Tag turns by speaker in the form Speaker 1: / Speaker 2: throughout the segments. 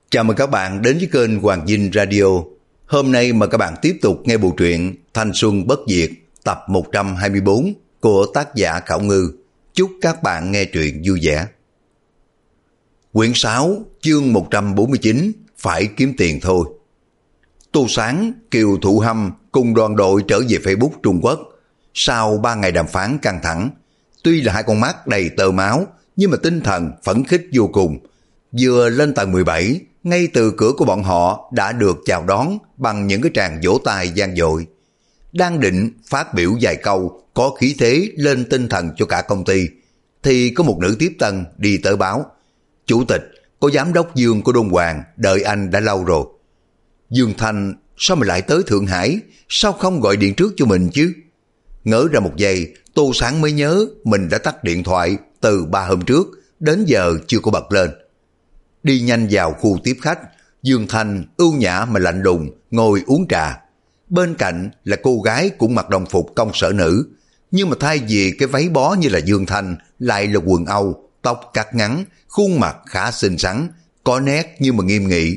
Speaker 1: Chào mừng các bạn đến với kênh Hoàng Dinh Radio. Hôm nay mời các bạn tiếp tục nghe bộ truyện Thanh Xuân Bất Diệt tập 124 của tác giả Khảo Ngư. Chúc các bạn nghe truyện vui vẻ. Quyển 6 chương 149 Phải kiếm tiền thôi. Tô Sáng, Kiều Thụ Hâm cùng đoàn đội trở về Facebook Trung Quốc. Sau 3 ngày đàm phán căng thẳng, tuy là hai con mắt đầy tơ máu nhưng mà tinh thần phấn khích vô cùng. Vừa lên tầng 17, ngay từ cửa của bọn họ đã được chào đón bằng những cái tràng vỗ tay vang dội. Đang định phát biểu vài câu có khí thế lên tinh thần cho cả công ty, thì có một nữ tiếp tân đi tới báo: "Chủ tịch, có giám đốc Dương của Đôn Hoàng đợi anh đã lâu rồi." Dương Thanh, sao mà lại tới Thượng Hải, sao không gọi điện trước cho mình chứ? Ngỡ ra một giây, Tô Sáng mới nhớ mình đã tắt điện thoại từ 3 hôm trước, đến giờ chưa có bật lên. Đi nhanh vào khu tiếp khách, Dương Thanh ưu nhã mà lạnh lùng ngồi uống trà. Bên cạnh là cô gái cũng mặc đồng phục công sở nữ, nhưng mà thay vì cái váy bó như là Dương Thanh lại là quần Âu, tóc cắt ngắn, khuôn mặt khá xinh xắn, có nét nhưng mà nghiêm nghị.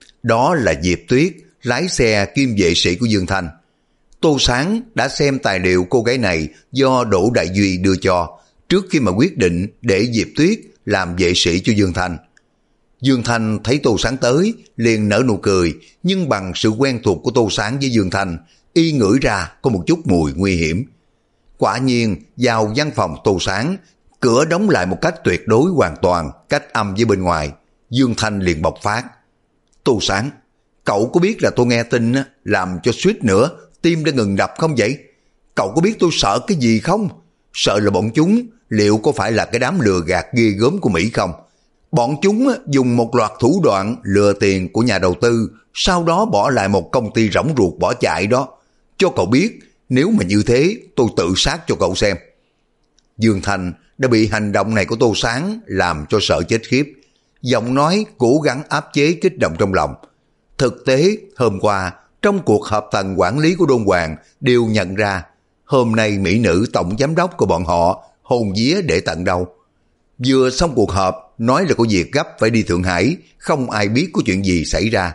Speaker 1: Đó là Diệp Tuyết, lái xe kiêm vệ sĩ của Dương Thanh. Tô Sáng đã xem tài liệu cô gái này do Đỗ Đại Duy đưa cho trước khi mà quyết định để Diệp Tuyết làm vệ sĩ cho Dương Thanh. Dương Thanh thấy Tô Sáng tới liền nở nụ cười, nhưng bằng sự quen thuộc của Tô Sáng với Dương Thanh, y ngửi ra có một chút mùi nguy hiểm. Quả nhiên vào văn phòng Tô Sáng, cửa đóng lại một cách tuyệt đối hoàn toàn, cách âm với bên ngoài. Dương Thanh liền bộc phát: "Tô Sáng, cậu có biết là tôi nghe tin làm cho suýt nữa tim đã ngừng đập không vậy? Cậu có biết tôi sợ cái gì không? Sợ là bọn chúng liệu có phải là cái đám lừa gạt ghê gớm của Mỹ không? Bọn chúng dùng một loạt thủ đoạn lừa tiền của nhà đầu tư, sau đó bỏ lại một công ty rỗng ruột bỏ chạy đó. Cho cậu biết, nếu mà như thế tôi tự sát cho cậu xem." Dương Thanh đã bị hành động này của Tô Sáng làm cho sợ chết khiếp, giọng nói cố gắng áp chế kích động trong lòng. Thực tế hôm qua trong cuộc họp tầng quản lý của Đôn Hoàng đều nhận ra hôm nay mỹ nữ tổng giám đốc của bọn họ hồn vía để tận đâu. Vừa xong cuộc họp nói là có việc gấp phải đi Thượng Hải, không ai biết có chuyện gì xảy ra.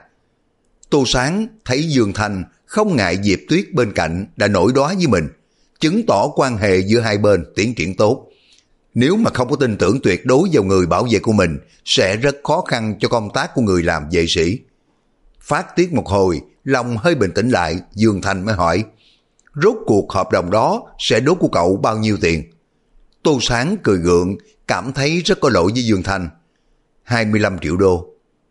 Speaker 1: Tô Sáng thấy Dương Thanh không ngại Diệp Tuyết bên cạnh đã nổi đoá với mình, chứng tỏ quan hệ giữa hai bên tiến triển tốt. Nếu mà không có tin tưởng tuyệt đối vào người bảo vệ của mình, sẽ rất khó khăn cho công tác của người làm vệ sĩ. Phát tiết một hồi, lòng hơi bình tĩnh lại, Dương Thanh mới hỏi: "Rốt cuộc hợp đồng đó sẽ đốt của cậu bao nhiêu tiền?" Tô Sáng cười gượng, cảm thấy rất có lỗi với Dương Thanh. 25 triệu đô.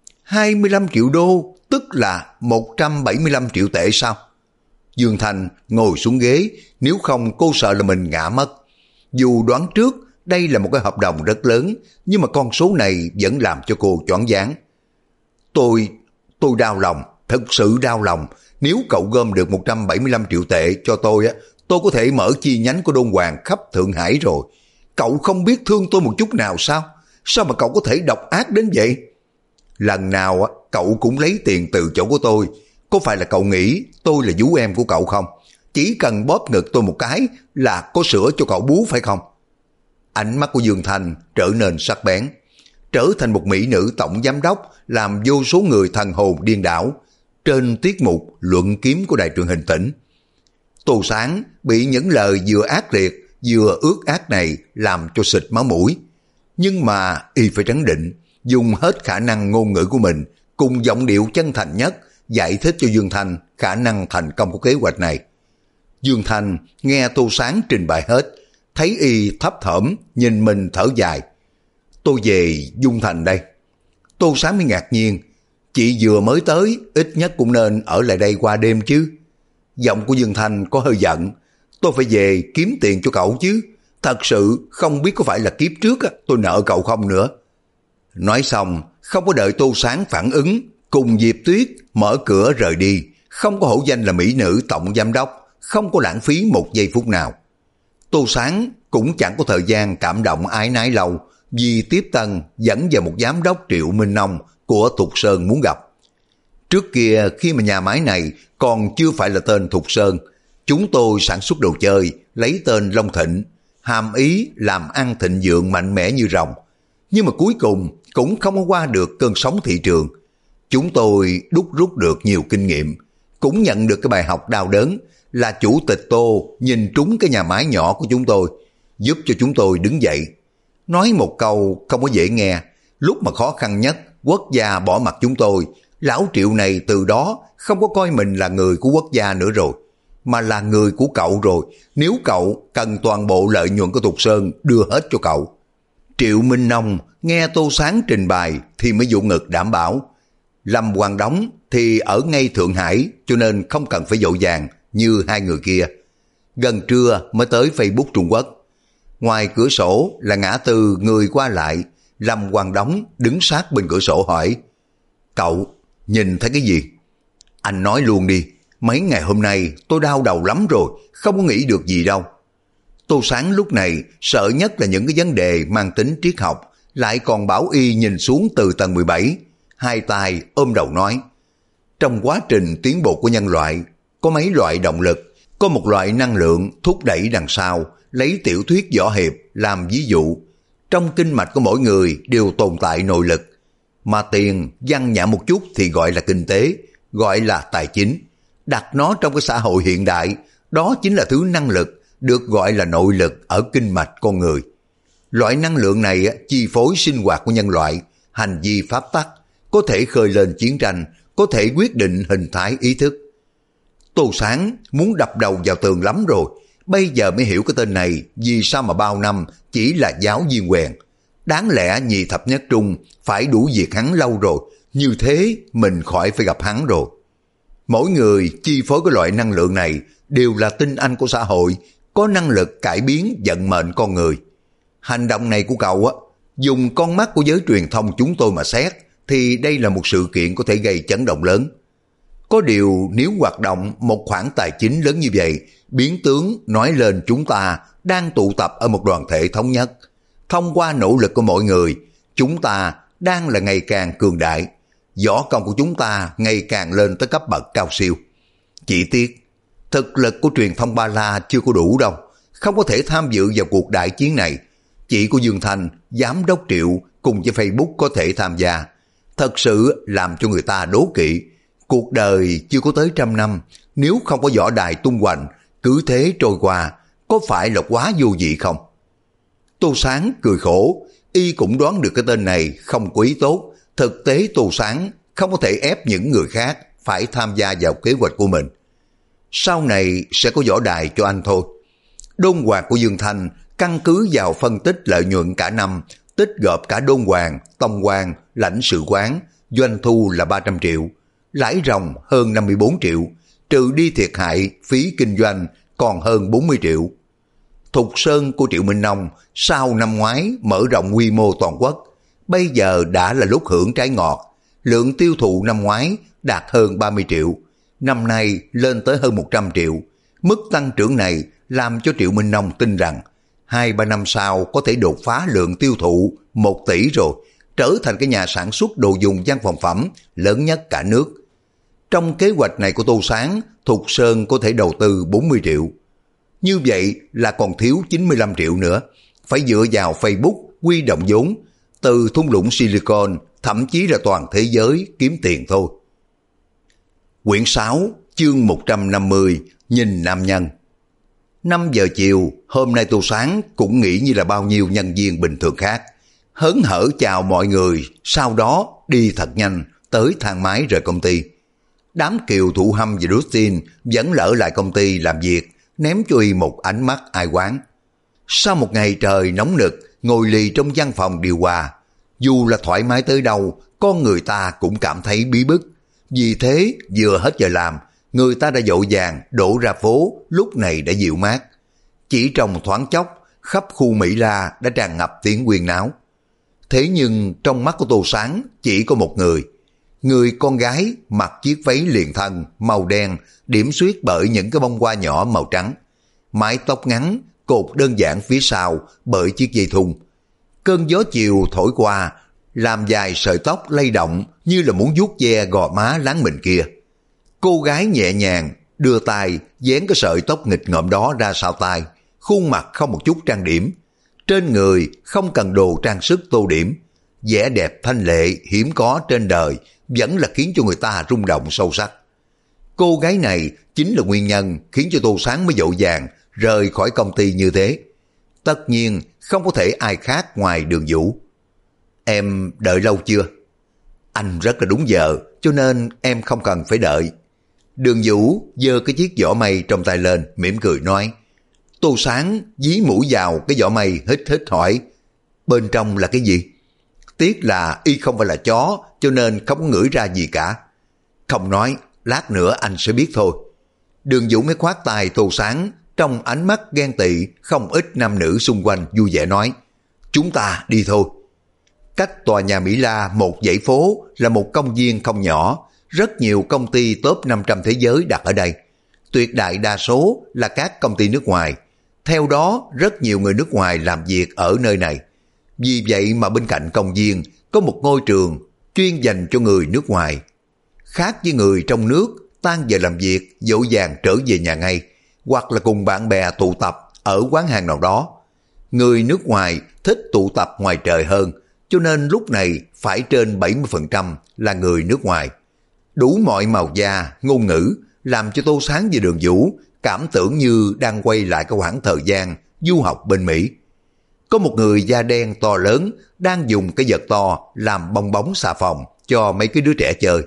Speaker 1: 25 triệu đô, tức là 175 triệu tệ sao? Dương Thanh ngồi xuống ghế, nếu không cô sợ là mình ngã mất. Dù đoán trước đây là một cái hợp đồng rất lớn, nhưng mà con số này vẫn làm cho cô choáng váng. Tôi đau lòng, thật sự đau lòng. Nếu cậu gom được 175 triệu tệ cho tôi có thể mở chi nhánh của Đôn Hoàng khắp Thượng Hải rồi. Cậu không biết thương tôi một chút nào sao? Sao mà cậu có thể độc ác đến vậy? Lần nào cậu cũng lấy tiền từ chỗ của tôi. Có phải là cậu nghĩ tôi là vú em của cậu không? Chỉ cần bóp ngực tôi một cái là có sữa cho cậu bú phải không? Ánh mắt của Dương Thanh trở nên sắc bén. Trở thành một mỹ nữ tổng giám đốc làm vô số người thần hồn điên đảo trên tiết mục luận kiếm của đài truyền hình tỉnh. Tô Sáng bị những lời vừa ác liệt vừa ước ác này làm cho xịt máu mũi, nhưng mà y phải trấn định, dùng hết khả năng ngôn ngữ của mình cùng giọng điệu chân thành nhất giải thích cho Dương Thanh khả năng thành công của kế hoạch này. Dương Thanh nghe Tô Sáng trình bày hết, thấy y thấp thỏm nhìn mình thở dài: "Tôi về Dung Thành đây." Tô Sáng mới ngạc nhiên: "Chị vừa mới tới, ít nhất cũng nên ở lại đây qua đêm chứ." Giọng của Dương Thanh có hơi giận: "Tôi phải về kiếm tiền cho cậu chứ, thật sự không biết có phải là kiếp trước tôi nợ cậu không nữa." Nói xong không có đợi Tô Sáng phản ứng, cùng Diệp Tuyết mở cửa rời đi, không có hổ danh là mỹ nữ tổng giám đốc, không có lãng phí một giây phút nào. Tô Sáng cũng chẳng có thời gian cảm động ái nái lâu, vì tiếp tân dẫn vào một giám đốc Triệu Minh Nông của Thục Sơn muốn gặp. Trước kia khi mà nhà máy này còn chưa phải là tên Thục Sơn, chúng tôi sản xuất đồ chơi lấy tên Long Thịnh, hàm ý làm ăn thịnh vượng mạnh mẽ như rồng. Nhưng mà cuối cùng cũng không có qua được cơn sóng thị trường. Chúng tôi đúc rút được nhiều kinh nghiệm, cũng nhận được cái bài học đau đớn là chủ tịch Tô nhìn trúng cái nhà máy nhỏ của chúng tôi, giúp cho chúng tôi đứng dậy. Nói một câu không có dễ nghe, lúc mà khó khăn nhất, quốc gia bỏ mặt chúng tôi, lão Triệu này từ đó không có coi mình là người của quốc gia nữa rồi, mà là người của cậu rồi, nếu cậu cần toàn bộ lợi nhuận của Thục Sơn đưa hết cho cậu. Triệu Minh Nông nghe Tô Sáng trình bày thì mới dụ ngực đảm bảo. Lâm Quang Đống thì ở ngay Thượng Hải cho nên không cần phải vội vàng như hai người kia. Gần trưa mới tới Facebook Trung Quốc. Ngoài cửa sổ là ngã tư người qua lại, Lâm Quang Đống đứng sát bên cửa sổ hỏi: Cậu nhìn thấy cái gì? Anh nói luôn đi, mấy ngày hôm nay tôi đau đầu lắm rồi, không có nghĩ được gì đâu. Tô Sáng lúc này sợ nhất là những cái vấn đề mang tính triết học, lại còn bảo y nhìn xuống từ tầng 17, hai tay ôm đầu nói: trong quá trình tiến bộ của nhân loại, có mấy loại động lực, có một loại năng lượng thúc đẩy đằng sau, lấy tiểu thuyết võ hiệp làm ví dụ. Trong kinh mạch của mỗi người đều tồn tại nội lực, mà tiền văn nhã một chút thì gọi là kinh tế, gọi là tài chính. Đặt nó trong cái xã hội hiện đại, đó chính là thứ năng lực được gọi là nội lực ở kinh mạch con người. Loại năng lượng này chi phối sinh hoạt của nhân loại, hành vi pháp tắc, có thể khơi lên chiến tranh, có thể quyết định hình thái ý thức. Tô Sáng muốn đập đầu vào tường lắm rồi, bây giờ mới hiểu cái tên này vì sao mà bao năm chỉ là giáo viên quèn. Đáng lẽ nhị thập nhất trung phải đuổi việc hắn lâu rồi, như thế mình khỏi phải gặp hắn rồi. Mỗi người chi phối cái loại năng lượng này đều là tinh anh của xã hội, có năng lực cải biến vận mệnh con người. Hành động này của cậu dùng con mắt của giới truyền thông chúng tôi mà xét, thì đây là một sự kiện có thể gây chấn động lớn. Có điều nếu hoạt động một khoản tài chính lớn như vậy, biến tướng nói lên chúng ta đang tụ tập ở một đoàn thể thống nhất. Thông qua nỗ lực của mọi người, chúng ta đang là ngày càng cường đại. Võ công của chúng ta ngày càng lên tới cấp bậc cao siêu. Chỉ tiếc, thực lực của truyền thông Ba La chưa có đủ đâu, không có thể tham dự vào cuộc đại chiến này. Chỉ có Dương Thành, giám đốc Triệu cùng với Facebook có thể tham gia. Thật sự làm cho người ta đố kỵ. Cuộc đời chưa có tới 100 năm, nếu không có võ đài tung hoành, cứ thế trôi qua, có phải là quá vô vị không? Tô Sáng cười khổ, y cũng đoán được cái tên này không có ý tốt. Thực tế Tô Sáng không có thể ép những người khác phải tham gia vào kế hoạch của mình. Sau này sẽ có võ đài cho anh thôi. Đôn hoàng của Dương Thanh căn cứ vào phân tích lợi nhuận cả năm, tích gộp cả đôn hoàng, tông hoàng, lãnh sự quán, doanh thu là 300 triệu, lãi ròng hơn 54 triệu, trừ đi thiệt hại phí kinh doanh còn hơn 40 triệu. Thục Sơn của Triệu Minh Nông sau năm ngoái mở rộng quy mô toàn quốc, bây giờ đã là lúc hưởng trái ngọt. Lượng tiêu thụ năm ngoái đạt hơn 30 triệu, năm nay lên tới hơn 100 triệu. Mức tăng trưởng này làm cho Triệu Minh Nông tin rằng 2-3 năm sau có thể đột phá lượng tiêu thụ 1 tỷ rồi, trở thành cái nhà sản xuất đồ dùng văn phòng phẩm lớn nhất cả nước. Trong kế hoạch này của Tô Sáng, Thục Sơn có thể đầu tư 40 triệu. Như vậy là còn thiếu 95 triệu nữa, phải dựa vào Facebook huy động vốn từ thung lũng Silicon, thậm chí là toàn thế giới kiếm tiền thôi. Quyển 6, chương 150, nhìn nam nhân. 5 giờ chiều, hôm nay Tô Sáng cũng nghĩ như là bao nhiêu nhân viên bình thường khác. Hớn hở chào mọi người, sau đó đi thật nhanh tới thang máy rời công ty. Đám Kiều Thụ Hâm và Rustin vẫn lỡ lại công ty làm việc, ném cho y một ánh mắt ai oán. Sau một ngày trời nóng nực, ngồi lì trong văn phòng điều hòa, dù là thoải mái tới đâu, con người ta cũng cảm thấy bí bức. Vì thế, vừa hết giờ làm, người ta đã vội vàng đổ ra phố, lúc này đã dịu mát. Chỉ trong thoáng chốc, khắp khu Mỹ La đã tràn ngập tiếng huyên náo. Thế nhưng trong mắt của Tô Sáng chỉ có một người. Người con gái mặc chiếc váy liền thân màu đen, điểm xuyết bởi những cái bông hoa nhỏ màu trắng. Mái tóc ngắn, cột đơn giản phía sau bởi chiếc dây thun. Cơn gió chiều thổi qua, làm dài sợi tóc lay động như là muốn vuốt ve gò má láng mình kia. Cô gái nhẹ nhàng đưa tay dán cái sợi tóc nghịch ngợm đó ra sau tai, khuôn mặt không một chút trang điểm. Trên người không cần đồ trang sức tô điểm, vẻ đẹp thanh lệ hiếm có trên đời vẫn là khiến cho người ta rung động sâu sắc. Cô gái này chính là nguyên nhân khiến cho Tô Sáng mới vội vàng rời khỏi công ty như thế. Tất nhiên không có thể ai khác ngoài Đường Vũ. Em đợi lâu chưa? Anh rất là đúng giờ, cho nên em không cần phải đợi. Đường Vũ giơ cái chiếc giỏ mây trong tay lên, mỉm cười nói. Tô Sáng dí mũi vào cái giỏ mây, hít hít hỏi, bên trong là cái gì? Tiếc là y không phải là chó, cho nên không có ngửi ra gì cả. Không nói, lát nữa anh sẽ biết thôi. Đường Vũ mới khoát tay Tô Sáng, trong ánh mắt ghen tị không ít nam nữ xung quanh vui vẻ nói, chúng ta đi thôi. Cách tòa nhà Mỹ La một dãy phố là một công viên không nhỏ, rất nhiều công ty top 500 thế giới đặt ở đây. Tuyệt đại đa số là các công ty nước ngoài, theo đó rất nhiều người nước ngoài làm việc ở nơi này. Vì vậy mà bên cạnh công viên có một ngôi trường chuyên dành cho người nước ngoài. Khác với người trong nước, tan giờ làm việc dỗ dàng trở về nhà ngay, hoặc là cùng bạn bè tụ tập ở quán hàng nào đó. Người nước ngoài thích tụ tập ngoài trời hơn, cho nên lúc này phải trên 70% là người nước ngoài. Đủ mọi màu da, ngôn ngữ, làm cho Tô Sáng và Đường Vũ cảm tưởng như đang quay lại cái khoảng thời gian du học bên Mỹ. Có một người da đen to lớn đang dùng cái vật to làm bong bóng xà phòng cho mấy cái đứa trẻ chơi.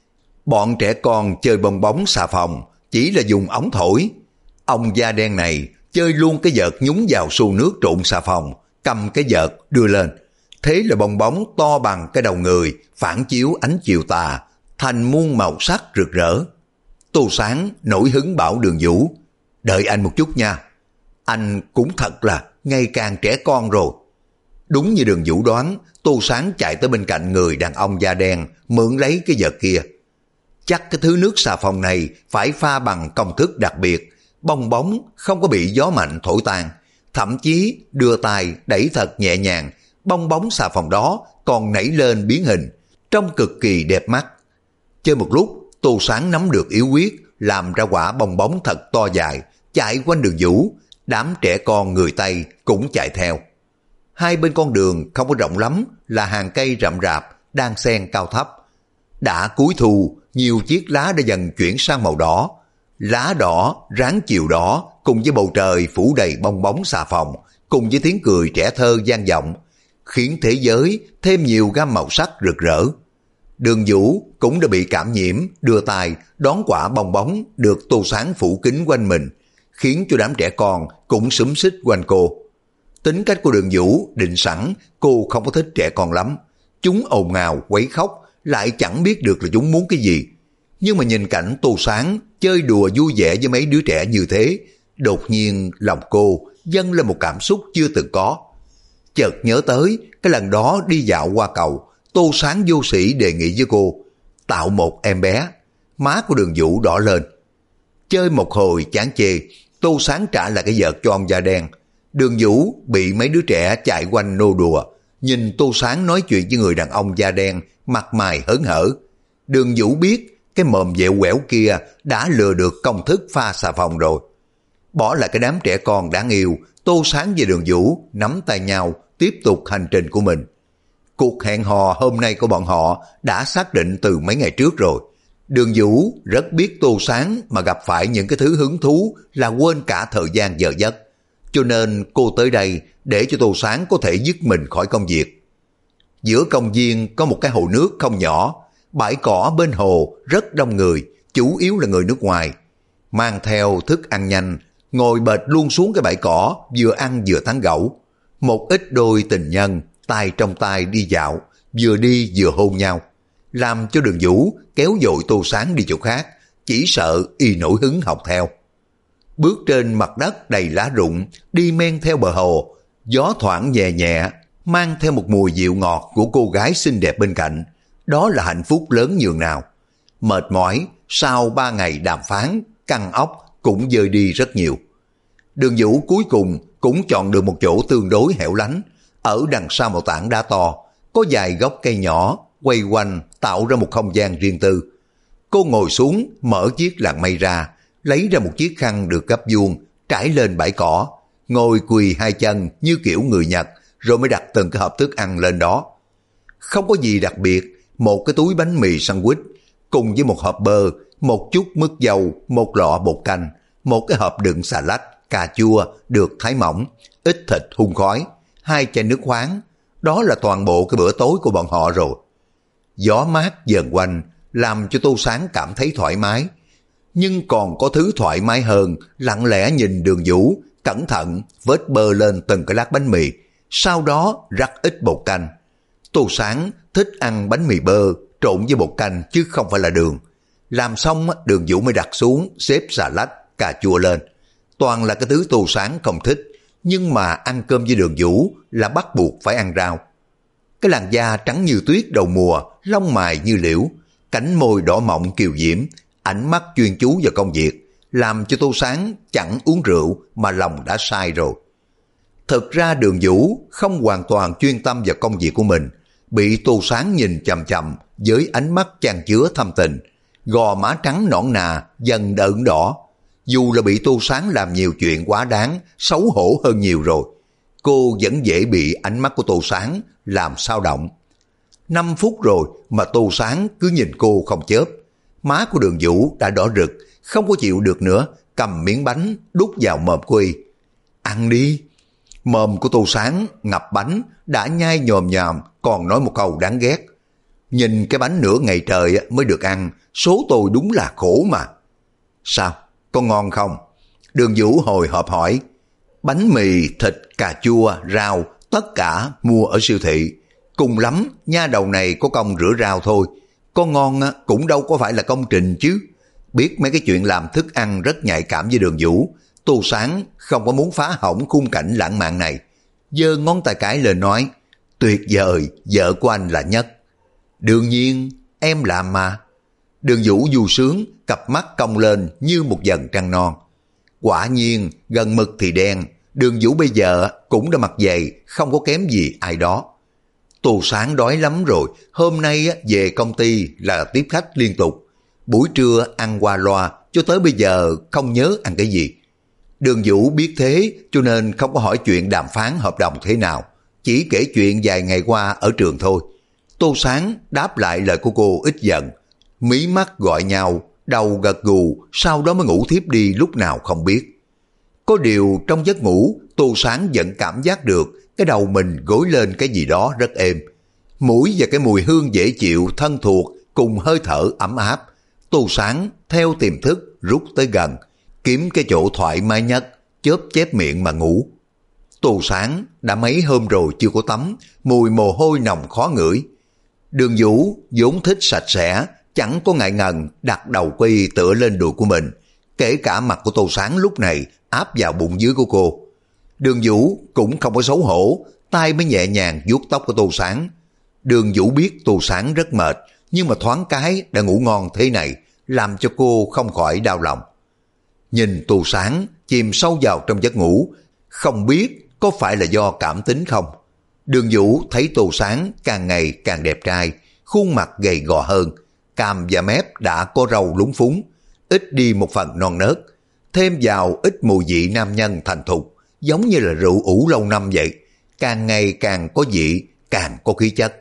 Speaker 1: Bọn trẻ con chơi bong bóng xà phòng chỉ là dùng ống thổi. Ông da đen này chơi luôn cái vợt nhúng vào xô nước trộn xà phòng, cầm cái vợt đưa lên. Thế là bong bóng to bằng cái đầu người, phản chiếu ánh chiều tà, thành muôn màu sắc rực rỡ. Tô Sáng nổi hứng bảo Đường Vũ, đợi anh một chút nha. Anh cũng thật là ngày càng trẻ con rồi. Đúng như Đường Vũ đoán, Tô Sáng chạy tới bên cạnh người đàn ông da đen, mượn lấy cái vợt kia. Chắc cái thứ nước xà phòng này phải pha bằng công thức đặc biệt, bong bóng không có bị gió mạnh thổi tan, thậm chí đưa tay đẩy thật nhẹ nhàng, bong bóng xà phòng đó còn nảy lên biến hình, trông cực kỳ đẹp mắt. Chơi một lúc, Tô Sáng nắm được yếu quyết, làm ra quả bong bóng thật to dài, chạy quanh Đường Vũ, đám trẻ con người Tây cũng chạy theo. Hai bên con đường không có rộng lắm, là hàng cây rậm rạp, đan xen cao thấp. Đã cuối thu, nhiều chiếc lá đã dần chuyển sang màu đỏ. Lá đỏ, ráng chiều đỏ, cùng với bầu trời phủ đầy bong bóng xà phòng, cùng với tiếng cười trẻ thơ vang vọng, khiến thế giới thêm nhiều gam màu sắc rực rỡ. Đường Vũ cũng đã bị cảm nhiễm, đưa tay đón quả bong bóng được Tô Sáng phủ kín quanh mình, khiến cho đám trẻ con cũng xúm xít quanh cô. Tính cách của Đường Vũ định sẵn cô không có thích trẻ con lắm. Chúng ồn ào quấy khóc, lại chẳng biết được là chúng muốn cái gì. Nhưng mà nhìn cảnh Tô Sáng chơi đùa vui vẻ với mấy đứa trẻ như thế, đột nhiên lòng cô dâng lên một cảm xúc chưa từng có. Chợt nhớ tới cái lần đó đi dạo qua cầu, Tô Sáng vô sĩ đề nghị với cô tạo một em bé. Má của Đường Vũ đỏ lên. Chơi một hồi chán chê, Tô Sáng trả lại cái vợt cho ông da đen. Đường Vũ bị mấy đứa trẻ chạy quanh nô đùa, nhìn Tô Sáng nói chuyện với người đàn ông da đen, mặt mày hớn hở. Đường Vũ biết cái mồm dẹo quẻo kia đã lừa được công thức pha xà phòng rồi. Bỏ lại cái đám trẻ con đáng yêu, Tô Sáng và Đường Vũ nắm tay nhau tiếp tục hành trình của mình. Cuộc hẹn hò hôm nay của bọn họ đã xác định từ mấy ngày trước rồi. Đường Vũ rất biết Tô Sáng mà gặp phải những cái thứ hứng thú là quên cả thời gian giờ giấc. Cho nên cô tới đây để cho Tô Sáng có thể dứt mình khỏi công việc. Giữa công viên có một cái hồ nước không nhỏ, bãi cỏ bên hồ rất đông người, chủ yếu là người nước ngoài. Mang theo thức ăn nhanh, ngồi bệt luôn xuống cái bãi cỏ, vừa ăn vừa tán gẫu. Một ít đôi tình nhân, tay trong tay đi dạo, vừa đi vừa hôn nhau, làm cho Đường Vũ kéo dội Tô Sáng đi chỗ khác, chỉ sợ y nổi hứng học theo. Bước trên mặt đất đầy lá rụng, đi men theo bờ hồ, gió thoảng nhẹ nhẹ, mang theo một mùi dịu ngọt của cô gái xinh đẹp bên cạnh. Đó là hạnh phúc lớn nhường nào. Mệt mỏi, sau 3 ngày đàm phán, căng óc cũng dời đi rất nhiều. Đường Vũ cuối cùng cũng chọn được một chỗ tương đối hẻo lánh, ở đằng sau một tảng đá to, có vài gốc cây nhỏ, quay quanh tạo ra một không gian riêng tư. Cô ngồi xuống, mở chiếc làn mây ra, lấy ra một chiếc khăn được gấp vuông, trải lên bãi cỏ, ngồi quỳ hai chân như kiểu người Nhật, rồi mới đặt từng cái hộp thức ăn lên đó. không có gì đặc biệt, một cái túi bánh mì sandwich, cùng với một hộp bơ, một chút mứt dâu, một lọ bột canh, một cái hộp đựng xà lách, cà chua được thái mỏng, ít thịt hun khói, 2 chai nước khoáng. Đó là toàn bộ cái bữa tối của bọn họ rồi. Gió mát dần quanh, làm cho Tô Sáng cảm thấy thoải mái. Nhưng còn có thứ thoải mái hơn, lặng lẽ nhìn Đường Vũ, cẩn thận vết bơ lên từng cái lát bánh mì, sau đó rắc ít bột canh. Tô Sáng thích ăn bánh mì bơ trộn với bột canh chứ không phải là đường. Làm xong Đường Vũ mới đặt xuống, xếp xà lách, cà chua lên. Toàn là cái thứ Tô Sáng không thích, nhưng mà ăn cơm với Đường Vũ là bắt buộc phải ăn rau. Cái làn da trắng như tuyết đầu mùa, lông mày như liễu, cánh môi đỏ mọng kiều diễm, ánh mắt chuyên chú vào công việc, làm cho Tô Sáng chẳng uống rượu mà lòng đã sai rồi. Thực ra Đường Vũ không hoàn toàn chuyên tâm vào công việc của mình, bị Tô Sáng nhìn chằm chằm với ánh mắt chan chứa thâm tình, gò má trắng nõn nà dần đợn đỏ. Dù là bị Tô Sáng làm nhiều chuyện quá đáng, xấu hổ hơn nhiều rồi, cô vẫn dễ bị ánh mắt của Tô Sáng làm xao động. 5 phút rồi mà Tô Sáng cứ nhìn cô không chớp. Má của Đường Vũ đã đỏ rực, không có chịu được nữa, cầm miếng bánh đút vào mồm cô y. Ăn đi. Mồm của Tô Sáng ngập bánh, đã nhai nhòm nhòm, còn nói một câu đáng ghét. Nhìn cái bánh nửa ngày trời mới được ăn, số tôi đúng là khổ mà. Sao? Có ngon không? Đường Vũ hồi hộp hỏi. Bánh mì, thịt, cà chua, rau, tất cả mua ở siêu thị. Cùng lắm, nha đầu này có công rửa rau thôi. Có ngon cũng đâu có phải là công trình chứ. Biết mấy cái chuyện làm thức ăn rất nhạy cảm với Đường Vũ, Tô Sáng không có muốn phá hỏng khung cảnh lãng mạn này. Giơ ngón tay cái lên nói, tuyệt vời, vợ của anh là nhất. Đương nhiên, em làm mà. Đường Vũ vui sướng, cặp mắt cong lên như một vầng trăng non. Quả nhiên, gần mực thì đen, Đường Vũ bây giờ cũng đã mặc dày, không có kém gì ai đó. Tô Sáng đói lắm rồi, hôm nay về công ty là tiếp khách liên tục. Buổi trưa ăn qua loa, cho tới bây giờ không nhớ ăn cái gì. Đường Vũ biết thế cho nên không có hỏi chuyện đàm phán hợp đồng thế nào, chỉ kể chuyện vài ngày qua ở trường thôi. Tô Sáng đáp lại lời của cô ít giận, mí mắt gọi nhau, đầu gật gù, sau đó mới ngủ thiếp đi lúc nào không biết. Có điều trong giấc ngủ, Tô Sáng vẫn cảm giác được cái đầu mình gối lên cái gì đó rất êm. Mũi và cái mùi hương dễ chịu thân thuộc cùng hơi thở ấm áp. Tô Sáng theo tiềm thức rút tới gần, kiếm cái chỗ thoải mái nhất, chớp chép miệng mà ngủ. Tô Sáng đã mấy hôm rồi chưa có tắm, mùi mồ hôi nồng khó ngửi. Đường Vũ vốn thích sạch sẽ, chẳng có ngại ngần đặt đầu quay tựa lên đùi của mình, kể cả mặt của Tô Sáng lúc này áp vào bụng dưới của cô. Đường Vũ cũng không có xấu hổ, tay mới nhẹ nhàng vuốt tóc của Tô Sáng. Đường Vũ biết Tô Sáng rất mệt, nhưng mà thoáng cái đã ngủ ngon thế này, làm cho cô không khỏi đau lòng. Nhìn Tô Sáng chìm sâu vào trong giấc ngủ, không biết có phải là do cảm tính không. Đường Vũ thấy Tô Sáng càng ngày càng đẹp trai, khuôn mặt gầy gò hơn, cằm và mép đã có râu lúng phúng, ít đi một phần non nớt, thêm vào ít mùi vị nam nhân thành thục, giống như là rượu ủ lâu năm vậy, càng ngày càng có vị, càng có khí chất.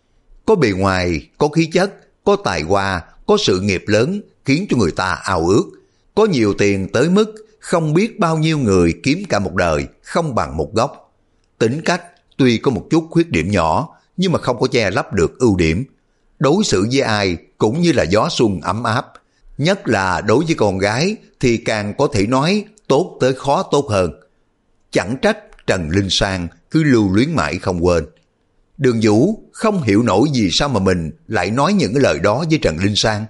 Speaker 1: Có bề ngoài, có khí chất, có tài hoa, có sự nghiệp lớn khiến cho người ta ao ước, có nhiều tiền tới mức không biết bao nhiêu người kiếm cả một đời không bằng một góc. Tính cách tuy có một chút khuyết điểm nhỏ, nhưng mà không có che lấp được ưu điểm. Đối xử với ai cũng như là gió xuân ấm áp, nhất là đối với con gái thì càng có thể nói tốt tới khó tốt hơn. Chẳng trách Trần Linh Sang cứ lưu luyến mãi không quên. Đường Vũ không hiểu nổi vì sao mà mình lại nói những cái lời đó với Trần Linh Sang.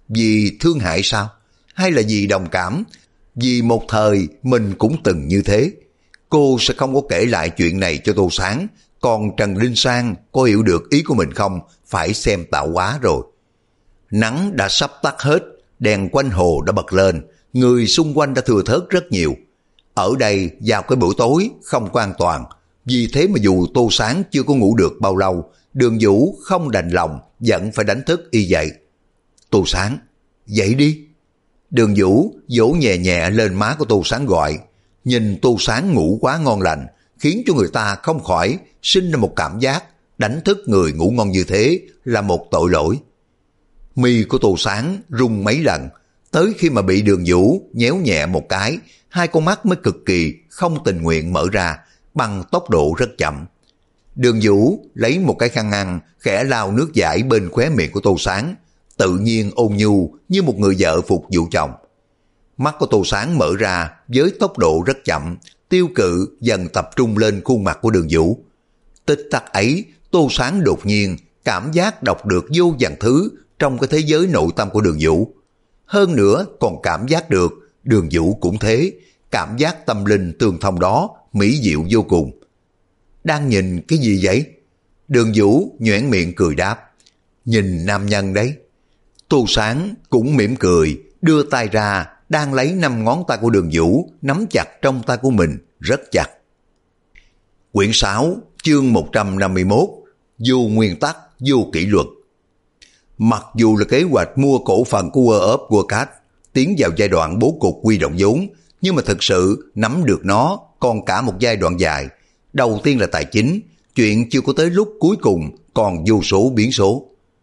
Speaker 1: Vì thương hại sao? Hay là vì đồng cảm? Vì một thời mình cũng từng như thế. Cô sẽ không có kể lại chuyện này cho Tô Sáng, còn Trần Linh Sang có hiểu được ý của mình không? Phải xem tạo hóa rồi. Nắng đã sắp tắt hết, đèn quanh hồ đã bật lên, người xung quanh đã thưa thớt rất nhiều. Ở đây vào cái buổi tối không có an toàn, vì thế mà dù Tô Sáng chưa có ngủ được bao lâu, Đường Vũ không đành lòng vẫn phải đánh thức y dậy. Tô Sáng, dậy đi. Đường Vũ vỗ nhẹ nhẹ lên má của Tô Sáng gọi. Nhìn Tô Sáng ngủ quá ngon lành, khiến cho người ta không khỏi sinh ra một cảm giác đánh thức người ngủ ngon như thế là một tội lỗi. Mi của Tô Sáng rung mấy lần, tới khi mà bị Đường Vũ nhéo nhẹ một cái, hai con mắt mới cực kỳ không tình nguyện mở ra, bằng tốc độ rất chậm. Đường Vũ lấy một cái khăn ăn, khẽ lau nước dãi bên khóe miệng của Tô Sáng, tự nhiên ôn nhu như một người vợ phục vụ chồng. Mắt của Tô Sáng mở ra với tốc độ rất chậm, tiêu cự dần tập trung lên khuôn mặt của Đường Vũ. Tích tắc ấy, Tô Sáng đột nhiên cảm giác đọc được vô vàn thứ trong cái thế giới nội tâm của Đường Vũ. Hơn nữa còn cảm giác được Đường Vũ cũng thế, cảm giác tâm linh tương thông đó mỹ diệu vô cùng. Đang nhìn cái gì vậy? Đường Vũ nhoẻn miệng cười đáp. Nhìn nam nhân đấy. Tô Sáng cũng mỉm cười, đưa tay ra, đang lấy 5 ngón tay của Đường Vũ nắm chặt trong tay của mình, rất chặt. Quyển 6, chương 151, vô nguyên tắc, vô kỷ luật. Mặc dù là kế hoạch mua cổ phần của World of Warcraft tiến vào giai đoạn bố cục quy động vốn, nhưng mà thực sự nắm được nó còn cả một giai đoạn dài. Đầu tiên là tài chính, chuyện chưa có tới lúc cuối cùng còn vô số biến số.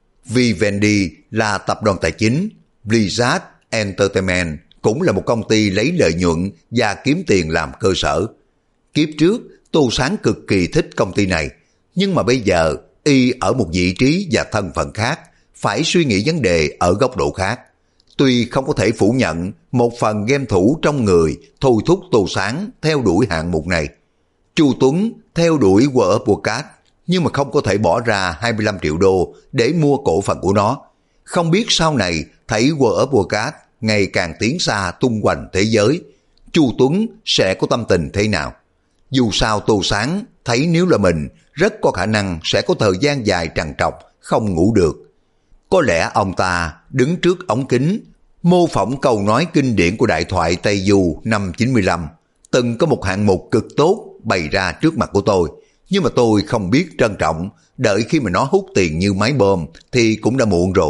Speaker 1: Vivendi là tập đoàn tài chính, Blizzard Entertainment cũng là một công ty lấy lợi nhuận và kiếm tiền làm cơ sở. Kiếp trước, Tô Sáng cực kỳ thích công ty này, nhưng mà bây giờ y ở một vị trí và thân phận khác, phải suy nghĩ vấn đề ở góc độ khác. Tuy không có thể phủ nhận một phần game thủ trong người thôi thúc Tô Sáng theo đuổi hạng mục này. Chu Tuấn theo đuổi World of Warcraft, nhưng mà không có thể bỏ ra 25 triệu đô để mua cổ phần của nó. Không biết sau này thấy World of Warcraft ngày càng tiến xa tung hoành thế giới, Chu Tuấn sẽ có tâm tình thế nào? Dù sao Tô Sáng thấy nếu là mình, rất có khả năng sẽ có thời gian dài trằn trọc, không ngủ được. Có lẽ ông ta đứng trước ống kính, mô phỏng câu nói kinh điển của đại thoại Tây Du năm 95. Từng có một hạng mục cực tốt bày ra trước mặt của tôi, nhưng mà tôi không biết trân trọng, đợi khi mà nó hút tiền như máy bơm thì cũng đã muộn rồi.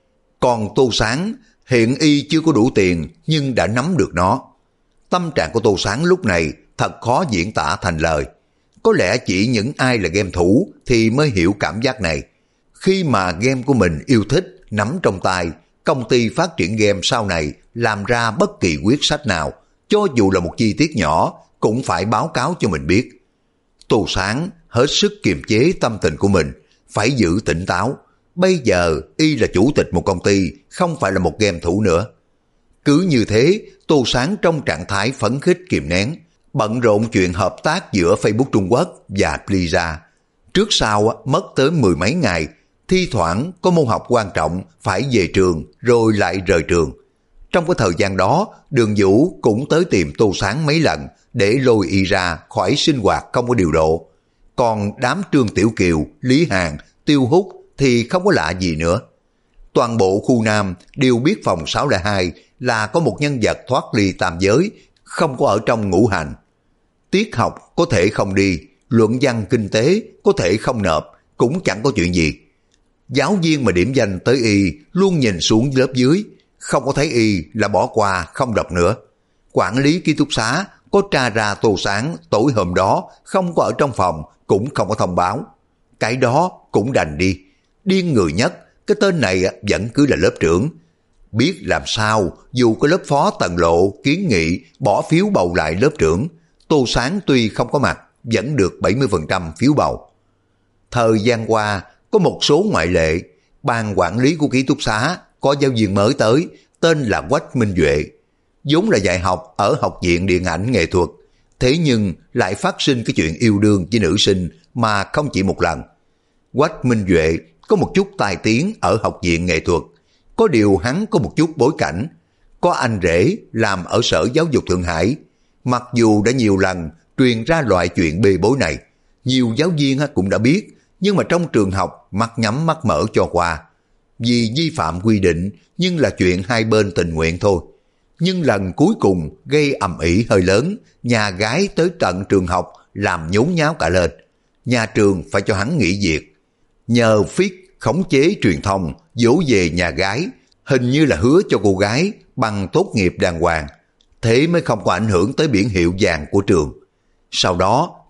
Speaker 1: Còn Tô Sáng, hiện y chưa có đủ tiền nhưng đã nắm được nó. Tâm trạng của Tô Sáng lúc này thật khó diễn tả thành lời. Có lẽ chỉ những ai là game thủ thì mới hiểu cảm giác này. Khi mà game của mình yêu thích nắm trong tay, công ty phát triển game sau này làm ra bất kỳ quyết sách nào, cho dù là một chi tiết nhỏ, cũng phải báo cáo cho mình biết. Tô Sáng hết sức kiềm chế tâm tình của mình, phải giữ tỉnh táo. Bây giờ y là chủ tịch một công ty, không phải là một game thủ nữa. Cứ như thế, Tô Sáng trong trạng thái phấn khích kìm nén, bận rộn chuyện hợp tác giữa Facebook Trung Quốc và Blizzard. Trước sau mất tới 10 mấy ngày, thi thoảng có môn học quan trọng phải về trường rồi lại rời trường. Trong cái thời gian đó, Đường Vũ cũng tới tìm Tô Sáng mấy lần để lôi y ra khỏi sinh hoạt không có điều độ. Còn đám Trương Tiểu Kiều, Lý Hàn, Tiêu Hút thì không có lạ gì nữa. Toàn bộ khu Nam đều biết phòng 602 là có một nhân vật thoát ly tam giới, không có ở trong ngũ hành. Tiết học có thể không đi, luận văn kinh tế có thể không nộp, cũng chẳng có chuyện gì. Giáo viên mà điểm danh tới y luôn nhìn xuống lớp dưới, không có thấy y là bỏ qua không đọc nữa. Quản lý ký túc xá có tra ra Tô Sáng tối hôm đó không có ở trong phòng, cũng không có thông báo. Cái đó cũng đành đi. Điên người nhất, cái tên này vẫn cứ là lớp trưởng. Biết làm sao, dù có lớp phó Tần Lộ kiến nghị bỏ phiếu bầu lại lớp trưởng, Tô Sáng tuy không có mặt, vẫn được 70% phiếu bầu. Thời gian qua, có một số ngoại lệ. Ban quản lý của ký túc xá có giáo viên mới tới, tên là Quách Minh Duệ. Vốn là dạy học ở học viện điện ảnh nghệ thuật, thế nhưng lại phát sinh cái chuyện yêu đương với nữ sinh mà không chỉ một lần. Quách Minh Duệ có một chút tài tiếng ở học viện nghệ thuật, có điều hắn có một chút bối cảnh. Có anh rể làm ở Sở Giáo dục Thượng Hải. Mặc dù đã nhiều lần truyền ra loại chuyện bê bối này, nhiều giáo viên cũng đã biết, nhưng mà trong trường học mắt nhắm mắt mở cho qua. Vì vi phạm quy định, nhưng là chuyện hai bên tình nguyện thôi. Nhưng lần cuối cùng gây ầm ĩ hơi lớn, nhà gái tới tận trường học làm nhốn nháo cả lên. Nhà trường phải cho hắn nghỉ việc. Nhờ Phiết khống chế truyền thông, dỗ về nhà gái, hình như là hứa cho cô gái bằng tốt nghiệp đàng hoàng. Thế mới không có ảnh hưởng tới biển hiệu vàng của trường. Sau đó,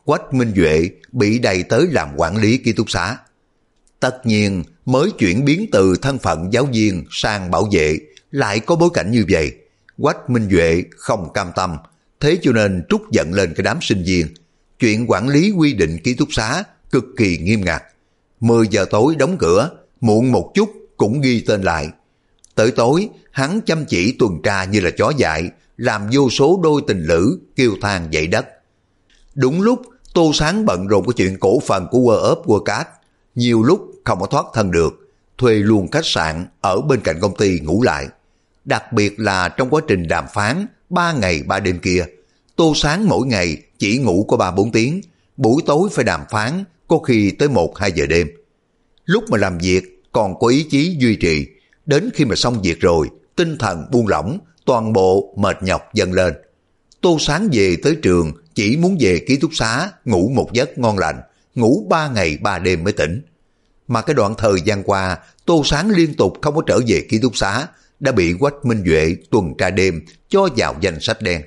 Speaker 1: Quách Minh Duệ bị đày tới làm quản lý ký túc xá. Tất nhiên mới chuyển biến từ thân phận giáo viên sang bảo vệ lại có bối cảnh như vậy. Quách Minh Duệ không cam tâm, thế cho nên trút giận lên cái đám sinh viên. Chuyện quản lý quy định ký túc xá cực kỳ nghiêm ngặt. 10 giờ tối đóng cửa, muộn một chút cũng ghi tên lại. Tới tối, hắn chăm chỉ tuần tra như là chó dại, làm vô số đôi tình lữ kêu than dậy đất. Đúng lúc Tô Sáng bận rộn cái chuyện cổ phần của World of Warcraft, nhiều lúc không có thoát thân được, thuê luôn khách sạn ở bên cạnh công ty ngủ lại. Đặc biệt là trong quá trình đàm phán 3 ngày 3 đêm kia, Tô Sáng mỗi ngày chỉ ngủ có 3-4 tiếng, buổi tối phải đàm phán có khi tới 1-2 giờ đêm. Lúc mà làm việc còn có ý chí duy trì, đến khi mà xong việc rồi, tinh thần buông lỏng, toàn bộ mệt nhọc dâng lên. Tô Sáng về tới trường chỉ muốn về ký túc xá ngủ một giấc ngon lành, ngủ 3 ngày 3 đêm mới tỉnh. Mà cái đoạn thời gian qua, Tô Sáng liên tục không có trở về ký túc xá, đã bị Quách Minh Duệ tuần tra đêm cho vào danh sách đen.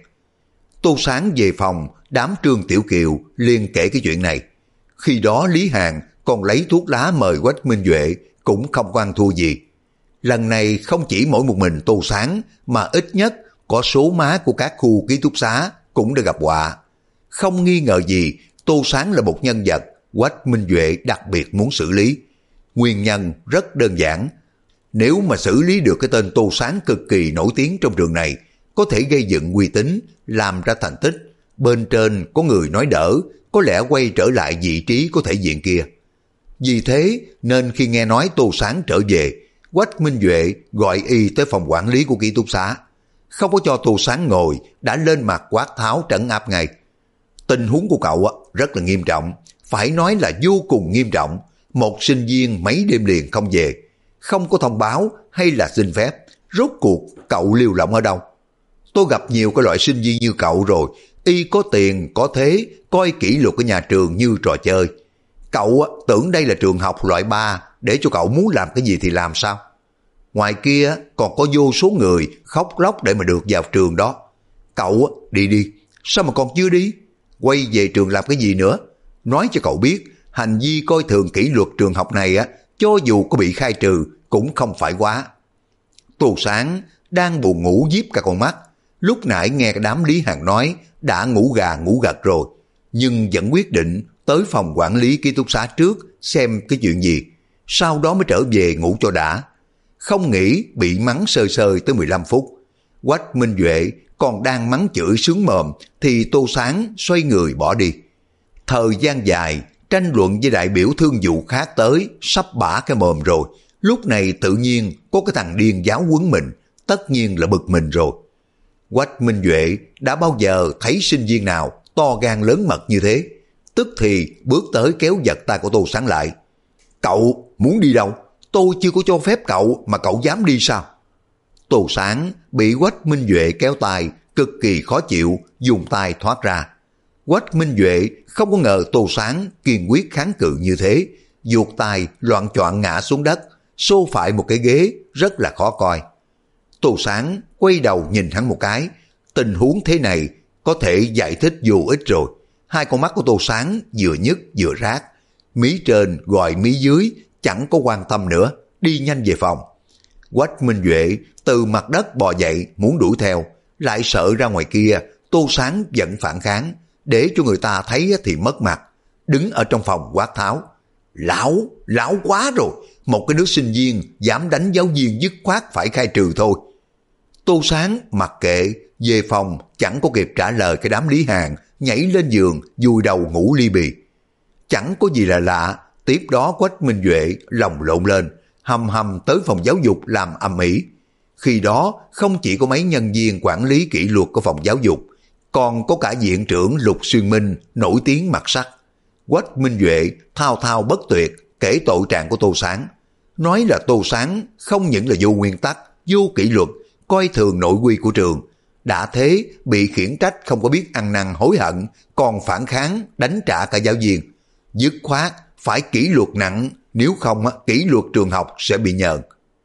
Speaker 1: Tô Sáng về phòng, đám Trương Tiểu Kiều liền kể cái chuyện này. Khi đó Lý Hàn còn lấy thuốc lá mời Quách Minh Duệ, cũng không có ăn thua gì. Lần này không chỉ mỗi một mình Tô Sáng, mà ít nhất có số má của các khu ký túc xá cũng đã gặp họa. Không nghi ngờ gì, Tô Sáng là một nhân vật Quách Minh Duệ đặc biệt muốn xử lý. Nguyên nhân rất đơn giản. Nếu mà xử lý được cái tên Tô Sáng cực kỳ nổi tiếng trong trường này, có thể gây dựng uy tín, làm ra thành tích, bên trên có người nói đỡ, có lẽ quay trở lại vị trí có thể diện kia. Vì thế nên khi nghe nói Tô Sáng trở về, Quách Minh Duệ gọi y tới phòng quản lý của ký túc xá. Không có cho Tô Sáng ngồi, đã lên mặt quát tháo trấn áp ngay. Tình huống của cậu rất là nghiêm trọng, phải nói là vô cùng nghiêm trọng. Một sinh viên mấy đêm liền không về, không có thông báo hay là xin phép, rốt cuộc cậu liều lỏng ở đâu? Tôi gặp nhiều cái loại sinh viên như cậu rồi, y có tiền, có thế, coi kỷ luật của nhà trường như trò chơi. Cậu tưởng đây là trường học loại 3, để cho cậu muốn làm cái gì thì làm sao? Ngoài kia còn có vô số người khóc lóc để mà được vào trường đó. Cậu đi đi, sao mà còn chưa đi? Quay về trường làm cái gì nữa? Nói cho cậu biết, hành vi coi thường kỷ luật trường học này cho dù có bị khai trừ cũng không phải quá. Tô Sáng đang buồn ngủ díp cả con mắt, lúc nãy nghe cái đám Lý Hàn nói đã ngủ gà ngủ gật rồi, nhưng vẫn quyết định tới phòng quản lý ký túc xá trước xem cái chuyện gì, sau đó mới trở về ngủ cho đã. Không nghĩ bị mắng sơi sơi tới 15 phút. Quách Minh Duệ còn đang mắng chửi sướng mồm thì Tô Sáng xoay người bỏ đi. Thời gian dài tranh luận với đại biểu thương vụ khác tới sắp bả cái mồm rồi, lúc này tự nhiên có cái thằng điên giáo huấn mình, tất nhiên là bực mình rồi. Quách Minh Duệ đã bao giờ thấy sinh viên nào to gan lớn mật như thế, tức thì bước tới kéo giật tay của Tô Sáng lại. Cậu muốn đi đâu? Tôi chưa có cho phép cậu mà cậu dám đi sao? Tô Sáng bị Quách Minh Duệ kéo tay, cực kỳ khó chịu, dùng tay thoát ra. Quách Minh Duệ không có ngờ Tô Sáng kiên quyết kháng cự như thế, vuột tay loạn choạng ngã xuống đất, xô phải một cái ghế rất là khó coi. Tô Sáng quay đầu nhìn hắn một cái, tình huống thế này có thể giải thích vô ích rồi. Hai con mắt của Tô Sáng vừa nhức vừa rát, mí trên gọi mí dưới, chẳng có quan tâm nữa, đi nhanh về phòng. Quách Minh Duệ từ mặt đất bò dậy muốn đuổi theo, lại sợ ra ngoài kia Tô Sáng vẫn phản kháng, để cho người ta thấy thì mất mặt, đứng ở trong phòng quát tháo. Lão quá rồi, một cái đứa sinh viên dám đánh giáo viên dứt khoát phải khai trừ thôi. Tô Sáng mặc kệ, về phòng chẳng có kịp trả lời cái đám Lý Hàn, nhảy lên giường vùi đầu ngủ li bì. Chẳng có gì là lạ, tiếp đó Quách Minh Duệ lòng lộn lên, hầm hầm tới phòng giáo dục làm ầm ĩ. Khi đó không chỉ có mấy nhân viên quản lý kỷ luật của phòng giáo dục, còn có cả viện trưởng Lục Xuyên Minh nổi tiếng mặt sắc. Quách Minh Duệ thao thao bất tuyệt kể tội trạng của Tô Sáng, nói là Tô Sáng không những là vô nguyên tắc, vô kỷ luật, coi thường nội quy của trường, đã thế bị khiển trách không có biết ăn năn hối hận, còn phản kháng đánh trả cả giáo viên. Dứt khoát phải kỷ luật nặng, nếu không kỷ luật trường học sẽ bị nhờn.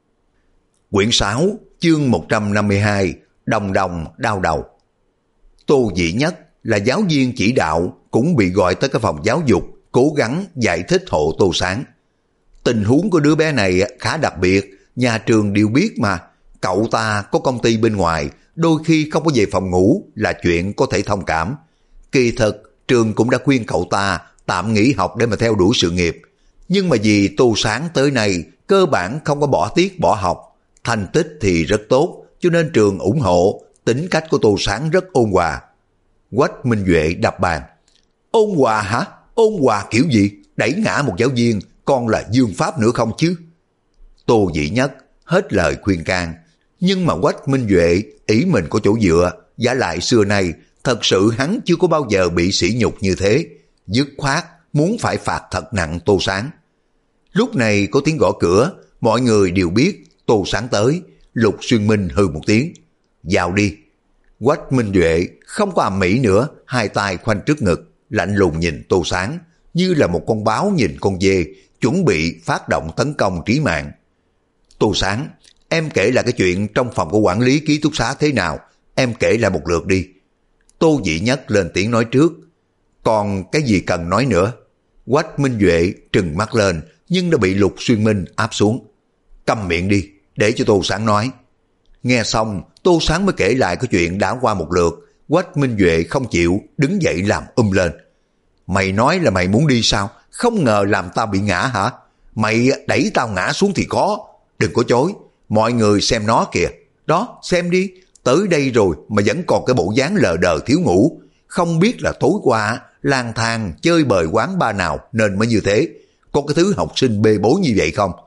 Speaker 1: Quyển 6 chương 152 Đồng đồng đau đầu. Tô Dĩ Nhất là giáo viên chỉ đạo, cũng bị gọi tới cái phòng giáo dục, cố gắng giải thích hộ Tô Sáng. Tình huống của đứa bé này khá đặc biệt, nhà trường đều biết mà. Cậu ta có công ty bên ngoài, đôi khi không có về phòng ngủ là chuyện có thể thông cảm. Kỳ thực, trường cũng đã khuyên cậu ta tạm nghỉ học để mà theo đuổi sự nghiệp. Nhưng mà vì Tô Sáng tới nay cơ bản không có bỏ tiết bỏ học, thành tích thì rất tốt, cho nên trường ủng hộ. Tính cách của Tô Sáng rất ôn hòa. Quách Minh Duệ đập bàn. Ôn hòa hả? Ôn hòa kiểu gì? Đẩy ngã một giáo viên, còn là dương pháp nữa không chứ? Tô Dĩ Nhất hết lời khuyên can, nhưng mà Quách Minh Duệ ý mình có chỗ dựa, giả lại xưa nay thật sự hắn chưa có bao giờ bị sỉ nhục như thế, dứt khoát muốn phải phạt thật nặng Tô Sáng. Lúc này có tiếng gõ cửa, mọi người đều biết Tô Sáng tới. Lục Xuyên Minh hừ một tiếng. Vào đi. Quách Minh Duệ không có ầm ĩ nữa, hai tay khoanh trước ngực, lạnh lùng nhìn Tô Sáng, như là một con báo nhìn con dê, chuẩn bị phát động tấn công trí mạng. Tô Sáng, em kể lại cái chuyện trong phòng của quản lý ký túc xá thế nào, em kể lại một lượt đi. Tô Dĩ Nhất lên tiếng nói trước. Còn cái gì cần nói nữa? Quách Minh Duệ trừng mắt lên, nhưng đã bị Lục Xuyên Minh áp xuống. Câm miệng đi, để cho Tô Sáng nói. Nghe xong, Tô Sáng mới kể lại cái chuyện đã qua một lượt. Quách Minh Duệ không chịu, đứng dậy làm lên. Mày nói là mày muốn đi sao? Không ngờ làm tao bị ngã hả? Mày đẩy tao ngã xuống thì có. Đừng có chối, mọi người xem nó kìa. Đó, xem đi, tới đây rồi mà vẫn còn cái bộ dáng lờ đờ thiếu ngủ. Không biết là tối qua lang thang chơi bời quán bar nào nên mới như thế. Có cái thứ học sinh bê bối như vậy không?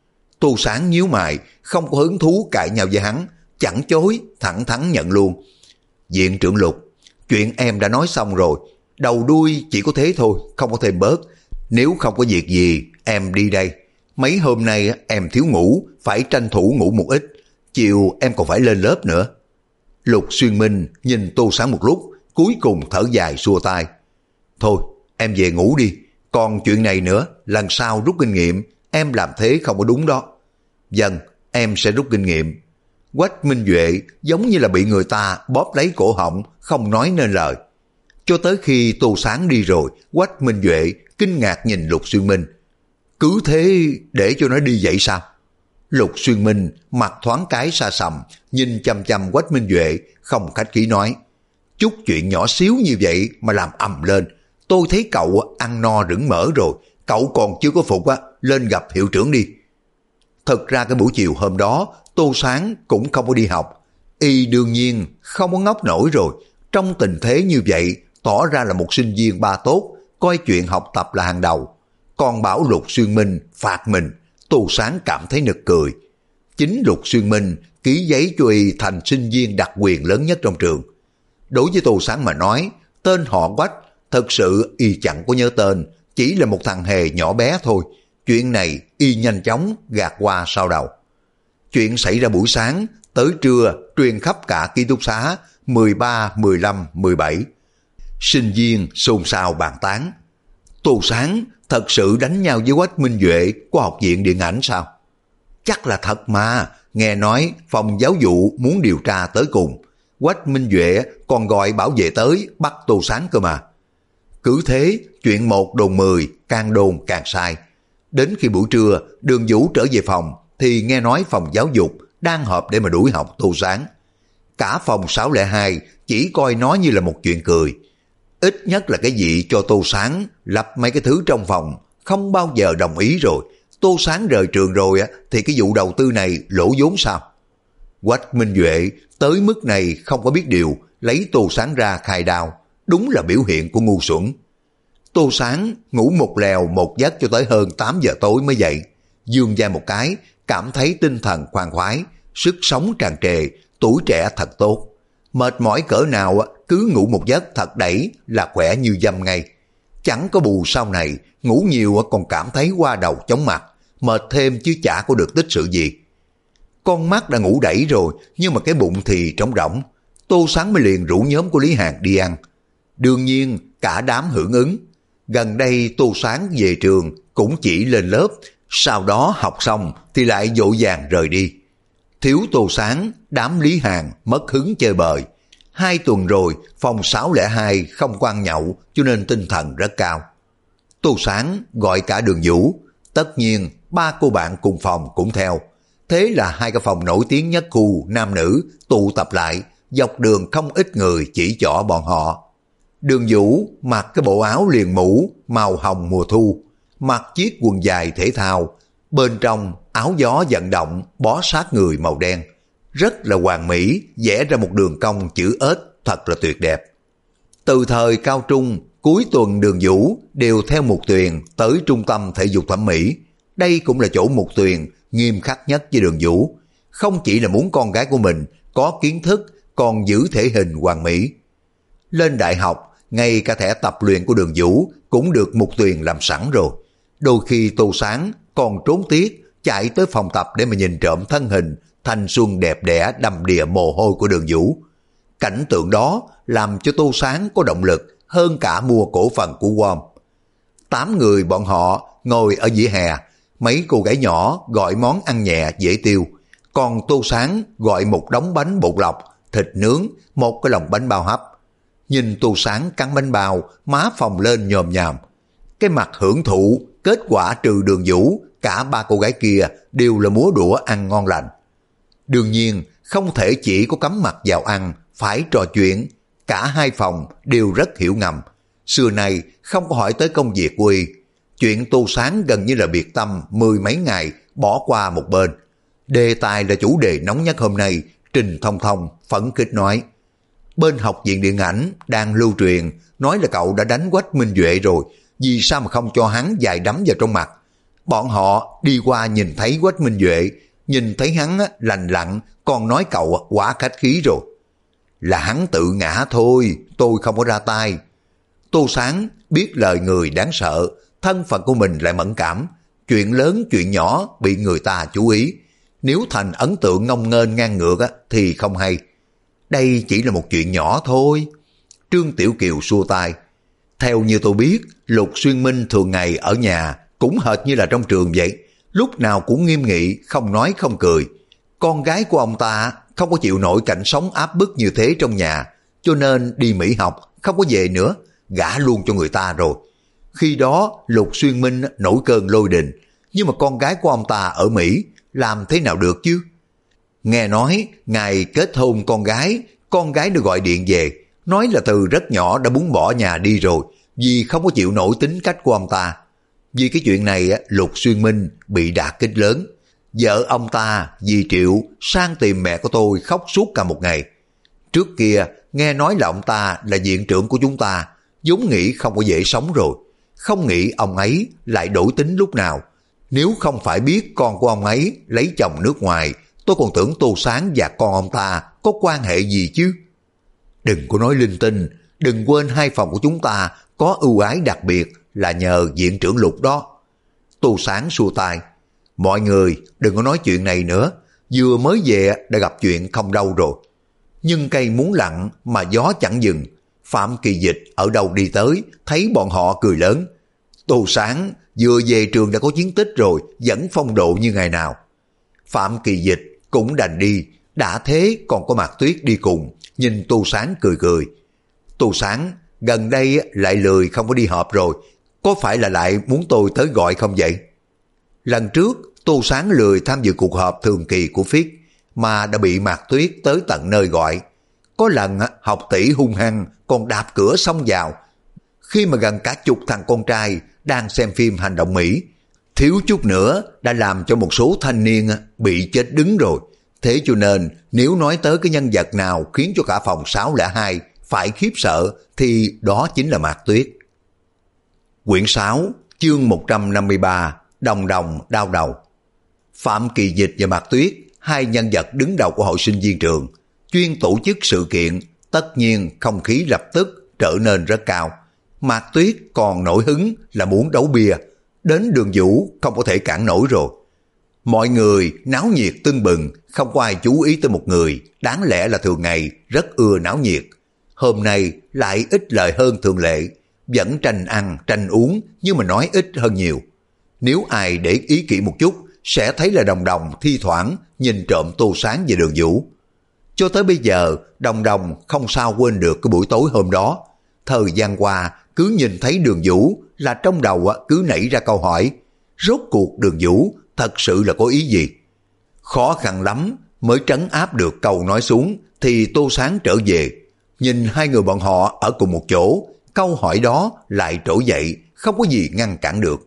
Speaker 1: Tô Sáng nhíu mày, không có hứng thú cãi nhau với hắn, chẳng chối, thẳng thắn nhận luôn. Viện trưởng Lục, chuyện em đã nói xong rồi, đầu đuôi chỉ có thế thôi, không có thêm bớt. Nếu không có việc gì, em đi đây. Mấy hôm nay em thiếu ngủ, phải tranh thủ ngủ một ít. Chiều em còn phải lên lớp nữa. Lục Xuyên Minh nhìn Tô Sáng một lúc, cuối cùng thở dài xua tay. Thôi, em về ngủ đi. Còn chuyện này nữa, lần sau rút kinh nghiệm, em làm thế không có đúng đó. Vâng, em sẽ rút kinh nghiệm. Quách Minh Duệ giống như là bị người ta bóp lấy cổ họng, không nói nên lời. Cho tới khi Tô Sáng đi rồi, Quách Minh Duệ kinh ngạc nhìn Lục Xuyên Minh. Cứ thế để cho nó đi vậy sao? Lục Xuyên Minh mặt thoáng cái xa sầm, nhìn chăm chăm Quách Minh Duệ, không khách khí nói. Chút chuyện nhỏ xíu như vậy mà làm ầm lên. Tôi thấy cậu ăn no rửng mỡ rồi, cậu còn chưa có phục á, lên gặp hiệu trưởng đi. Thật ra cái buổi chiều hôm đó, Tô Sáng cũng không có đi học. Y đương nhiên không có ngốc nổi rồi. Trong tình thế như vậy, tỏ ra là một sinh viên ba tốt, coi chuyện học tập là hàng đầu. Còn bảo Lục Xuyên Minh phạt mình, Tô Sáng cảm thấy nực cười. Chính Lục Xuyên Minh ký giấy cho Y thành sinh viên đặc quyền lớn nhất trong trường. Đối với Tô Sáng mà nói, tên họ Quách, thật sự Y chẳng có nhớ tên, chỉ là một thằng hề nhỏ bé thôi. Chuyện này Y nhanh chóng gạt qua sau đầu. Chuyện xảy ra buổi sáng, tới trưa truyền khắp cả ký túc xá 13, 15, 17. Sinh viên xôn xao bàn tán. Tô Sáng thật sự đánh nhau với Quách Minh Duệ của học viện điện ảnh sao? Chắc là thật mà, nghe nói phòng giáo vụ muốn điều tra tới cùng. Quách Minh Duệ còn gọi bảo vệ tới bắt Tô Sáng cơ mà. Cứ thế, chuyện một đồn 10, càng đồn càng sai. Đến khi buổi trưa, Đường Vũ trở về phòng, thì nghe nói phòng giáo dục đang họp để mà đuổi học Tô Sáng. Cả phòng 602 chỉ coi nó như là một chuyện cười. Ít nhất là cái gì cho Tô Sáng lập mấy cái thứ trong phòng, không bao giờ đồng ý rồi. Tô Sáng rời trường rồi thì cái vụ đầu tư này lỗ vốn sao? Quách Minh Duệ tới mức này không có biết điều, lấy Tô Sáng ra khai đao, đúng là biểu hiện của ngu xuẩn. Tô Sáng ngủ một lèo một giấc cho tới hơn 8 giờ tối mới dậy, giương vai một cái, cảm thấy tinh thần khoan khoái, sức sống tràn trề, tuổi trẻ thật tốt. Mệt mỏi cỡ nào cứ ngủ một giấc thật đẩy là khỏe như dâm ngay. Chẳng có bù sau này, ngủ nhiều còn cảm thấy qua đầu chóng mặt, mệt thêm chứ chả có được tích sự gì. Con mắt đã ngủ đẩy rồi, nhưng mà cái bụng thì trống rỗng. Tô Sáng mới liền rủ nhóm của Lý Hàn đi ăn. Đương nhiên cả đám hưởng ứng. Gần đây Tô Sáng về trường cũng chỉ lên lớp, sau đó học xong thì lại vội vàng rời đi. Thiếu Tô Sáng, đám Lý Hàn mất hứng chơi bời. 2 tuần rồi phòng 602 không có ăn nhậu cho nên tinh thần rất cao. Tô Sáng gọi cả Đường Vũ, tất nhiên 3 cô bạn cùng phòng cũng theo. Thế là 2 cái phòng nổi tiếng nhất khu nam nữ tụ tập lại, dọc đường không ít người chỉ trỏ bọn họ. Đường Vũ mặc cái bộ áo liền mũ màu hồng mùa thu, mặc chiếc quần dài thể thao, bên trong áo gió vận động bó sát người màu đen, rất là hoàn mỹ, vẽ ra một đường cong chữ ếch thật là tuyệt đẹp. Từ thời cao trung, cuối tuần Đường Vũ đều theo Mục Tuyền tới trung tâm thể dục thẩm mỹ. Đây cũng là chỗ Mục Tuyền nghiêm khắc nhất với Đường Vũ, không chỉ là muốn con gái của mình có kiến thức, còn giữ thể hình hoàn mỹ. Lên đại học, ngay cả thẻ tập luyện của Đường Vũ cũng được Mục Tuyền làm sẵn rồi. Đôi khi Tô Sáng còn trốn tiết chạy tới phòng tập để mà nhìn trộm thân hình thanh xuân đẹp đẽ đầm đìa mồ hôi của Đường Vũ. Cảnh tượng đó làm cho Tô Sáng có động lực hơn cả mua cổ phần của Warm. 8 người bọn họ ngồi ở vỉa hè, mấy cô gái nhỏ gọi món ăn nhẹ dễ tiêu, còn Tô Sáng gọi một đống bánh bột lọc, thịt nướng, một cái lồng bánh bao hấp. Nhìn Tô Sáng cắn bánh bao, má phồng lên nhòm nhòm. Cái mặt hưởng thụ, kết quả trừ Đường Vũ, cả 3 cô gái kia đều là múa đũa ăn ngon lành. Đương nhiên, không thể chỉ có cắm mặt vào ăn, phải trò chuyện. Cả 2 phòng đều rất hiểu ngầm. Xưa nay không có hỏi tới công việc của y. Chuyện Tô Sáng gần như là biệt tâm 10 mấy ngày bỏ qua một bên. Đề tài là chủ đề nóng nhất hôm nay. Trình Thông Thông phấn khích nói, bên học viện điện ảnh đang lưu truyền nói là cậu đã đánh Quách Minh Duệ rồi, vì sao mà không cho hắn vài đấm vào trong mặt. Bọn họ đi qua nhìn thấy Quách Minh Duệ, nhìn thấy hắn lành lặn, còn nói cậu quá khách khí rồi. Là hắn tự ngã thôi, tôi không có ra tay. Tô Sáng biết lời người đáng sợ, thân phận của mình lại mẫn cảm, chuyện lớn chuyện nhỏ bị người ta chú ý. Nếu thành ấn tượng ngông nghênh ngang ngược thì không hay. Đây chỉ là một chuyện nhỏ thôi. Trương Tiểu Kiều xua tay. Theo như tôi biết, Lục Xuyên Minh thường ngày ở nhà cũng hệt như là trong trường vậy, lúc nào cũng nghiêm nghị, không nói không cười. Con gái của ông ta không có chịu nổi cảnh sống áp bức như thế trong nhà, cho nên đi Mỹ học, không có về nữa, gả luôn cho người ta rồi. Khi đó Lục Xuyên Minh nổi cơn lôi đình, nhưng mà con gái của ông ta ở Mỹ, làm thế nào được chứ? Nghe nói ngày kết hôn con gái được gọi điện về, nói là từ rất nhỏ đã muốn bỏ nhà đi rồi, vì không có chịu nổi tính cách của ông ta. Vì cái chuyện này Lục Xuyên Minh bị đả kích lớn. Vợ ông ta vì Triệu sang tìm mẹ của tôi khóc suốt cả một ngày. Trước kia nghe nói là ông ta là viện trưởng của chúng ta, vốn nghĩ không có dễ sống rồi. Không nghĩ ông ấy lại đổi tính lúc nào. Nếu không phải biết con của ông ấy lấy chồng nước ngoài, tôi còn tưởng Tô Sáng và con ông ta có quan hệ gì chứ. Đừng có nói linh tinh, đừng quên 2 phòng của chúng ta có ưu ái đặc biệt là nhờ viện trưởng Lục đó. Tô Sáng xua tay. Mọi người đừng có nói chuyện này nữa, vừa mới về đã gặp chuyện không đâu rồi. Nhưng cây muốn lặng mà gió chẳng dừng. Phạm Kỳ Dịch ở đâu đi tới, thấy bọn họ cười lớn. Tô Sáng vừa về trường đã có chiến tích rồi, vẫn phong độ như ngày nào. Phạm Kỳ Dịch cũng đành đi, đã thế còn có Mạc Tuyết đi cùng, nhìn Tô Sáng cười cười. Tô Sáng gần đây lại lười không có đi họp rồi, có phải là lại muốn tôi tới gọi không vậy? Lần trước Tô Sáng lười tham dự cuộc họp thường kỳ của Phiết mà đã bị Mạc Tuyết tới tận nơi gọi. Có lần học tỷ hung hăng còn đạp cửa xông vào. Khi mà gần cả chục thằng con trai đang xem phim hành động Mỹ, thiếu chút nữa đã làm cho một số thanh niên bị chết đứng rồi. Thế cho nên nếu nói tới cái nhân vật nào khiến cho cả phòng 602 phải khiếp sợ thì đó chính là Mạc Tuyết. Quyển 6 chương 153 Đồng đồng đau đầu. Phạm Kỳ Dịch và Mạc Tuyết, 2 nhân vật đứng đầu của hội sinh viên trường, chuyên tổ chức sự kiện, tất nhiên không khí lập tức trở nên rất cao. Mạc Tuyết còn nổi hứng là muốn đấu bia, đến Đường Vũ không có thể cản nổi rồi. Mọi người náo nhiệt tưng bừng, không có ai chú ý tới một người, đáng lẽ là thường ngày rất ưa náo nhiệt. Hôm nay lại ít lời hơn thường lệ, vẫn tranh ăn, tranh uống nhưng mà nói ít hơn nhiều. Nếu ai để ý kỹ một chút, sẽ thấy là Đồng Đồng thi thoảng nhìn trộm Tô Sáng về Đường Vũ. Cho tới bây giờ, Đồng Đồng không sao quên được cái buổi tối hôm đó. Thời gian qua, cứ nhìn thấy Đường Vũ là trong đầu cứ nảy ra câu hỏi, rốt cuộc Đường Vũ thật sự là có ý gì? Khó khăn lắm mới trấn áp được câu nói xuống thì Tô Sáng trở về. Nhìn hai người bọn họ ở cùng một chỗ, câu hỏi đó lại trỗi dậy, không có gì ngăn cản được.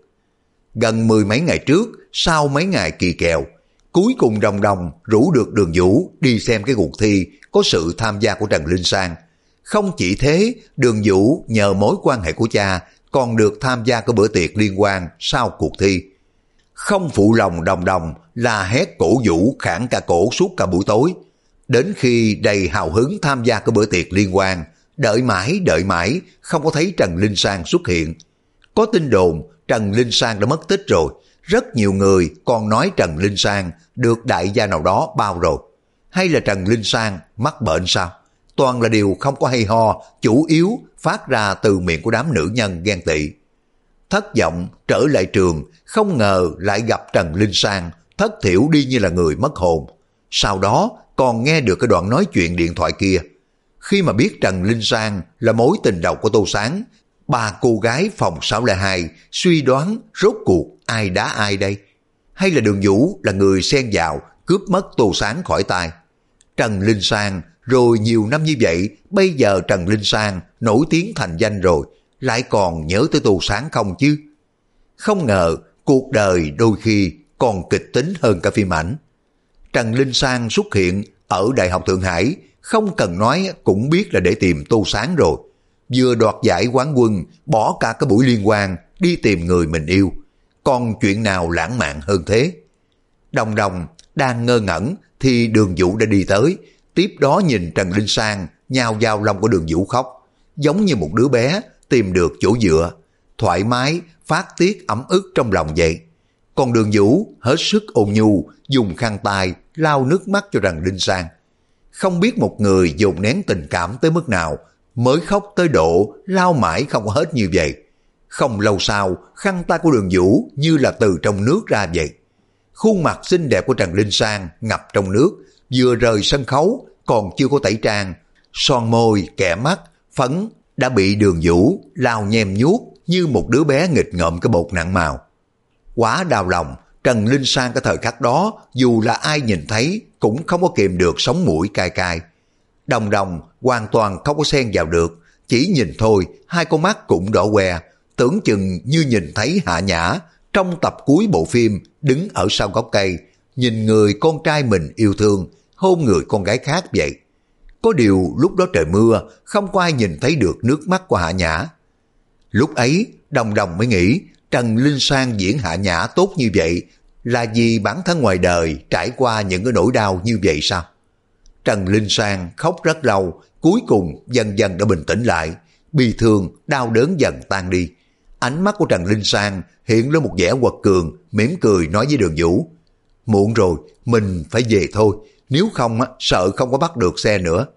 Speaker 1: Gần 10 mấy ngày trước, sau mấy ngày kỳ kèo, cuối cùng Đồng Đồng rủ được Đường Vũ đi xem cái cuộc thi có sự tham gia của Trần Linh Sang. Không chỉ thế, Đường Vũ nhờ mối quan hệ của cha còn được tham gia cái bữa tiệc liên quan sau cuộc thi. Không phụ lòng Đồng Đồng là hét cổ vũ khản cả cổ suốt cả buổi tối. Đến khi đầy hào hứng tham gia cái bữa tiệc liên quan, đợi mãi không có thấy Trần Linh Sang xuất hiện. Có tin đồn Trần Linh Sang đã mất tích rồi. Rất nhiều người còn nói Trần Linh Sang được đại gia nào đó bao rồi. Hay là Trần Linh Sang mắc bệnh sao? Toàn là điều không có hay ho, chủ yếu phát ra từ miệng của đám nữ nhân ghen tị. Thất vọng trở lại trường, không ngờ lại gặp Trần Linh Sang, thất thiểu đi như là người mất hồn. Sau đó còn nghe được cái đoạn nói chuyện điện thoại kia. Khi mà biết Trần Linh Sang là mối tình đầu của Tô Sáng, ba cô gái phòng 602 suy đoán rốt cuộc ai đá ai đây? Hay là Đường Vũ là người xen vào cướp mất Tô Sáng khỏi tay? Trần Linh Sang rồi nhiều năm như vậy, bây giờ Trần Linh Sang nổi tiếng thành danh rồi, lại còn nhớ tới Tô Sáng không chứ? Không ngờ cuộc đời đôi khi còn kịch tính hơn cả phim ảnh. Trần Linh Sang xuất hiện ở Đại học Thượng Hải, không cần nói cũng biết là để tìm Tô Sáng rồi. Vừa đoạt giải quán quân, bỏ cả cái buổi liên hoan đi tìm người mình yêu. Còn chuyện nào lãng mạn hơn thế? Đồng Đồng đang ngơ ngẩn thì Đường Vũ đã đi tới, tiếp đó nhìn Trần Linh Sang nhào vào lòng của Đường Vũ khóc, giống như một đứa bé tìm được chỗ dựa, thoải mái phát tiết ấm ức trong lòng vậy. Còn Đường Vũ hết sức ôn nhu dùng khăn tay lau nước mắt cho Trần Linh Sang. Không biết một người dồn nén tình cảm tới mức nào mới khóc tới độ lau mãi không có hết như vậy. Không lâu sau, khăn tay của Đường Vũ như là từ trong nước ra vậy. Khuôn mặt xinh đẹp của Trần Linh Sang ngập trong nước, vừa rời sân khấu còn chưa có tẩy trang, son môi, kẻ mắt, phấn đã bị Đường Vũ lau nhem nhuốc như một đứa bé nghịch ngợm cái bột nặng màu. Quá đau lòng, Trần Linh Sang cái thời khắc đó dù là ai nhìn thấy cũng không có kìm được sống mũi cay cay. Đồng Đồng hoàn toàn không có xen vào được, chỉ nhìn thôi hai con mắt cũng đỏ que, tưởng chừng như nhìn thấy Hạ Nhã trong tập cuối bộ phim đứng ở sau gốc cây, nhìn người con trai mình yêu thương hôn người con gái khác vậy. Có điều lúc đó trời mưa, không có ai nhìn thấy được nước mắt của Hạ Nhã. Lúc ấy Đồng Đồng mới nghĩ Trần Linh Sang diễn Hạ Nhã tốt như vậy là vì bản thân ngoài đời trải qua những cái nỗi đau như vậy sao? Trần Linh Sang khóc rất lâu, cuối cùng dần dần đã bình tĩnh lại, bi thương, đau đớn dần tan đi. Ánh mắt của Trần Linh Sang hiện lên một vẻ quật cường, mỉm cười nói với Đường Vũ, muộn rồi, mình phải về thôi, nếu không sợ không có bắt được xe nữa.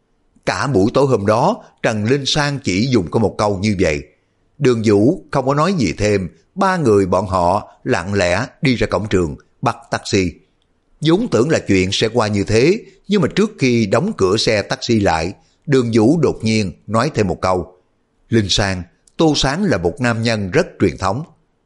Speaker 1: Cả buổi tối hôm đó, Trần Linh Sang chỉ dùng có một câu như vậy. Đường Vũ không có nói gì thêm, ba người bọn họ lặng lẽ đi ra cổng trường, bắt taxi. Vốn tưởng là chuyện sẽ qua như thế, nhưng mà trước khi đóng cửa xe taxi lại, Đường Vũ đột nhiên nói thêm một câu. Linh Sang, Tô Sáng là một nam nhân rất truyền thống.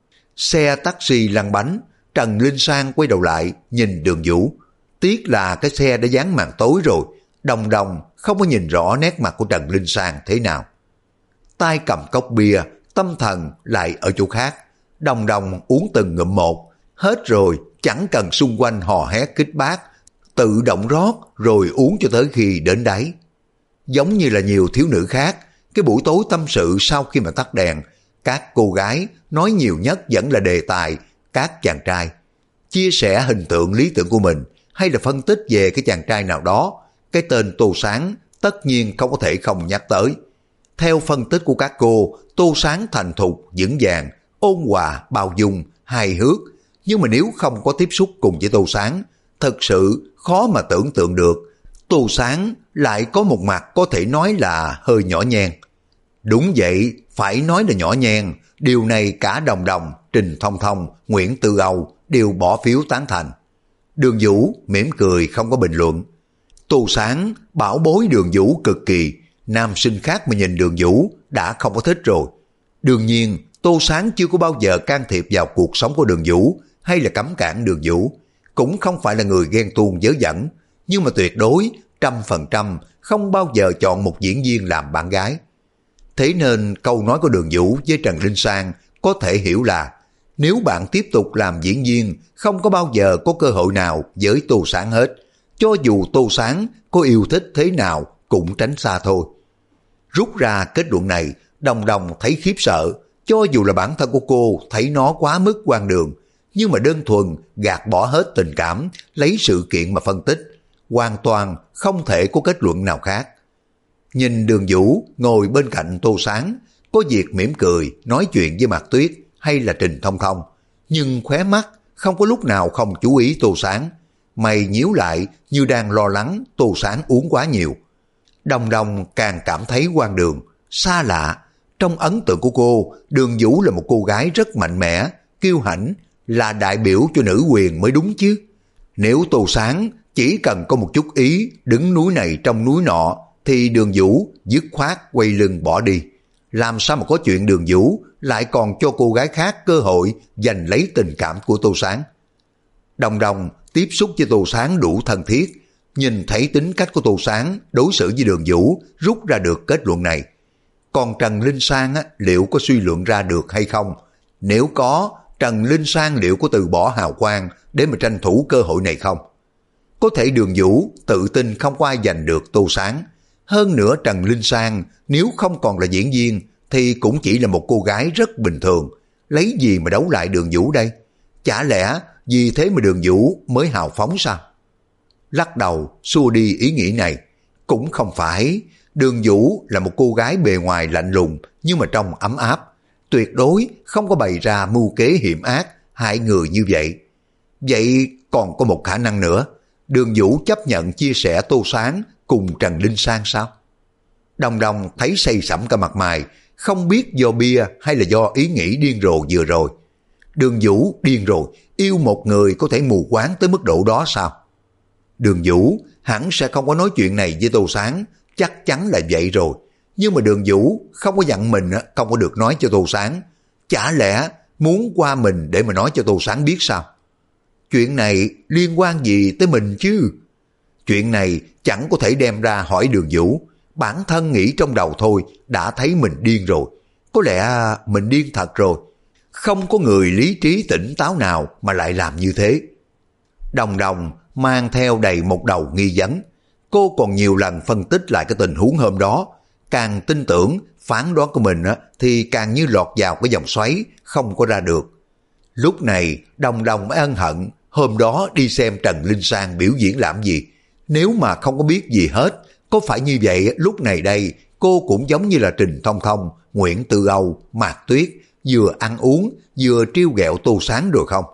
Speaker 1: Xe taxi lăn bánh, Trần Linh Sang quay đầu lại nhìn Đường Vũ. Tiếc là cái xe đã dán màn tối rồi, Đồng Đồng không có nhìn rõ nét mặt của Trần Linh Sang thế nào. Tay cầm cốc bia, tâm thần lại ở chỗ khác. Đồng Đồng uống từng ngụm một, hết rồi chẳng cần xung quanh hò hét kích bác, tự động rót rồi uống cho tới khi đến đáy. Giống như là nhiều thiếu nữ khác, cái buổi tối tâm sự sau khi mà tắt đèn, các cô gái nói nhiều nhất vẫn là đề tài các chàng trai. Chia sẻ hình tượng lý tưởng của mình hay là phân tích về cái chàng trai nào đó, cái tên Tô Sáng tất nhiên không có thể không nhắc tới. Theo phân tích của các cô, Tô Sáng thành thục, vững vàng, ôn hòa, bao dung, hài hước. Nhưng mà nếu không có tiếp xúc cùng với Tô Sáng, thật sự khó mà tưởng tượng được Tô Sáng lại có một mặt có thể nói là hơi nhỏ nhen. Đúng vậy, phải nói là nhỏ nhen. Điều này cả Đồng Đồng, Trình Thông Thông, Nguyễn Tư Âu đều bỏ phiếu tán thành. Đường Vũ mỉm cười không có bình luận. Tô Sáng bảo bối Đường Vũ cực kỳ, nam sinh khác mà nhìn Đường Vũ đã không có thích rồi. Đương nhiên, Tô Sáng chưa có bao giờ can thiệp vào cuộc sống của Đường Vũ hay là cấm cản Đường Vũ, cũng không phải là người ghen tuông dớ dẫn, nhưng mà tuyệt đối 100% không bao giờ chọn một diễn viên làm bạn gái. Thế nên câu nói của Đường Vũ với Trần Linh Sang có thể hiểu là nếu bạn tiếp tục làm diễn viên không có bao giờ có cơ hội nào với Tô Sáng hết, cho dù Tô Sáng có yêu thích thế nào cũng tránh xa thôi. Rút ra kết luận này, Đồng Đồng thấy khiếp sợ, cho dù là bản thân của cô thấy nó quá mức hoang đường, nhưng mà đơn thuần gạt bỏ hết tình cảm, lấy sự kiện mà phân tích, hoàn toàn không thể có kết luận nào khác. Nhìn Đường Vũ ngồi bên cạnh Tô Sáng, có việc mỉm cười nói chuyện với Mạc Tuyết hay là Trình Thông Thông, nhưng khóe mắt không có lúc nào không chú ý Tô Sáng, mày nhíu lại như đang lo lắng Tô Sáng uống quá nhiều. Đồng Đồng càng cảm thấy hoang đường, xa lạ. Trong ấn tượng của cô, Đường Vũ là một cô gái rất mạnh mẽ, kiêu hãnh, là đại biểu cho nữ quyền mới đúng chứ. Nếu Tô Sáng chỉ cần có một chút ý đứng núi này trong núi nọ, thì Đường Vũ dứt khoát quay lưng bỏ đi. Làm sao mà có chuyện Đường Vũ lại còn cho cô gái khác cơ hội giành lấy tình cảm của Tô Sáng. Đồng Đồng tiếp xúc với Tô Sáng đủ thân thiết, nhìn thấy tính cách của Tô Sáng đối xử với Đường Vũ, rút ra được kết luận này. Còn Trần Linh Sang liệu có suy luận ra được hay không? Nếu có, Trần Linh Sang liệu có từ bỏ hào quang để mà tranh thủ cơ hội này không? Có thể Đường Vũ tự tin không có ai giành được Tô Sáng. Hơn nữa Trần Linh Sang nếu không còn là diễn viên thì cũng chỉ là một cô gái rất bình thường. Lấy gì mà đấu lại Đường Vũ đây? Chả lẽ vì thế mà Đường Vũ mới hào phóng sao? Lắc đầu xua đi ý nghĩ này. Cũng không phải. Đường Vũ là một cô gái bề ngoài lạnh lùng nhưng mà trong ấm áp, tuyệt đối không có bày ra mưu kế hiểm ác hại người như vậy. Vậy còn có một khả năng nữa, Đường Vũ chấp nhận chia sẻ Tô Sáng cùng Trần Linh Sang sao? Đồng Đồng thấy say sẩm cả mặt mày, không biết do bia hay là do ý nghĩ điên rồ vừa rồi. Đường Vũ điên rồi, yêu một người có thể mù quáng tới mức độ đó sao? Đường Vũ hẳn sẽ không có nói chuyện này với Tô Sáng, chắc chắn là vậy rồi. Nhưng mà Đường Vũ không có dặn mình không có được nói cho Tô Sáng. Chả lẽ muốn qua mình để mà nói cho Tô Sáng biết sao? Chuyện này liên quan gì tới mình chứ? Chuyện này chẳng có thể đem ra hỏi Đường Vũ. Bản thân nghĩ trong đầu thôi đã thấy mình điên rồi. Có lẽ mình điên thật rồi. Không có người lý trí tỉnh táo nào mà lại làm như thế. Đồng Đồng mang theo đầy một đầu nghi vấn. Cô còn nhiều lần phân tích lại cái tình huống hôm đó. Càng tin tưởng phán đoán của mình thì càng như lọt vào cái vòng xoáy không có ra được. Lúc này Đồng Đồng mới ân hận hôm đó đi xem Trần Linh Sang biểu diễn làm gì. Nếu mà không có biết gì hết, có phải như vậy lúc này đây cô cũng giống như là Trình Thông Thông, Nguyễn Tư Âu, Mạc Tuyết vừa ăn uống vừa trêu ghẹo Tô Sáng rồi không?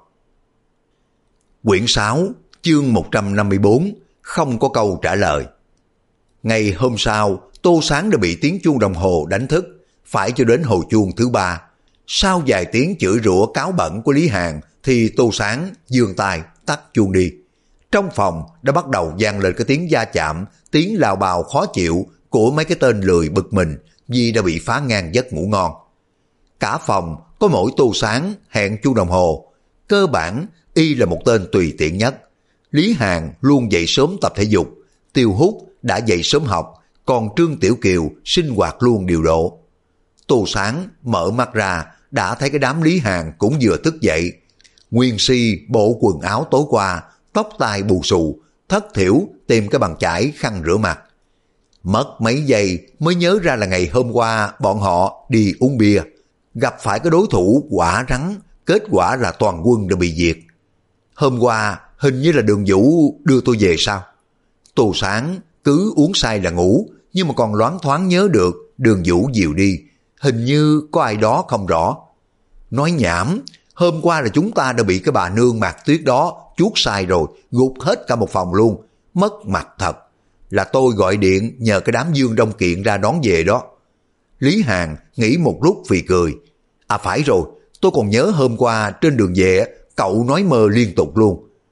Speaker 1: Quyển 6 chương 154 không có câu trả lời. Ngày hôm sau, Tô Sáng đã bị tiếng chuông đồng hồ đánh thức, phải cho đến hồi chuông thứ 3. Sau vài tiếng chửi rủa cáo bẩn của Lý Hàn thì Tô Sáng giương tay tắt chuông đi. Trong phòng đã bắt đầu vang lên cái tiếng va chạm, tiếng lào bào khó chịu của mấy cái tên lười bực mình vì đã bị phá ngang giấc ngủ ngon. Cả phòng có mỗi Tô Sáng hẹn chuông đồng hồ. Cơ bản y là một tên tùy tiện nhất. Lý Hàn luôn dậy sớm tập thể dục, Tiêu Hút đã dậy sớm học, còn Trương Tiểu Kiều sinh hoạt luôn điều độ. Tô Sáng mở mắt ra đã thấy cái đám Lý Hàn cũng vừa thức dậy. Nguyên Si bộ quần áo tối qua, tóc tai bù xù, thất thiểu tìm cái bàn chải khăn rửa mặt. Mất mấy giây mới nhớ ra là ngày hôm qua bọn họ đi uống bia, gặp phải cái đối thủ quả rắn, kết quả là toàn quân đã bị diệt. Hôm qua hình như là Đường Vũ đưa tôi về sao? Tô Sáng cứ uống say là ngủ, nhưng mà còn loáng thoáng nhớ được Đường Vũ dìu đi, hình như có ai đó không rõ. Nói nhảm, hôm qua là chúng ta đã bị cái bà nương Mạc Tuyết đó chuốt sai rồi, gục hết cả một phòng luôn, mất mặt thật. Là tôi gọi điện nhờ cái đám Dương Đông Kiện ra đón về đó. Lý Hàn nghĩ một lúc phì cười. À phải rồi, tôi còn nhớ hôm qua trên đường về cậu nói mơ liên tục luôn.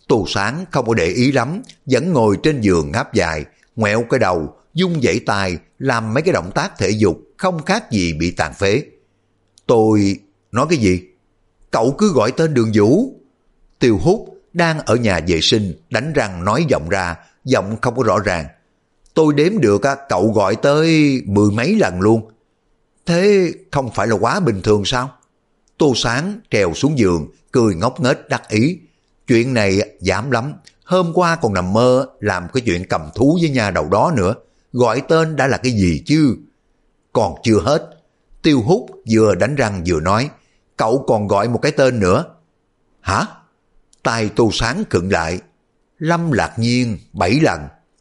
Speaker 1: Tô Sáng không có để ý lắm, vẫn ngồi trên giường ngáp dài, ngoẹo cái đầu, dung dãy tay, làm mấy cái động tác thể dục không khác gì bị tàn phế. Tôi... nói cái gì? Cậu cứ gọi tên Đường Vũ. Tiêu Hút đang ở nhà vệ sinh, đánh răng nói giọng ra, giọng không có rõ ràng. Tôi đếm được cậu gọi tới 10 mấy lần luôn. Thế không phải là quá bình thường sao? Tô Sáng trèo xuống giường, cười ngốc nghếch đắc ý. Chuyện này dám lắm, hôm qua còn nằm mơ làm cái chuyện cầm thú với nhà đầu đó nữa. Gọi tên đã là cái gì chứ? Còn chưa hết. Tiêu Hút vừa đánh răng vừa nói, cậu còn gọi một cái tên nữa. Hả? Tai Tô Sáng khựng lại. Lâm Lạc Nhiên 7 lần.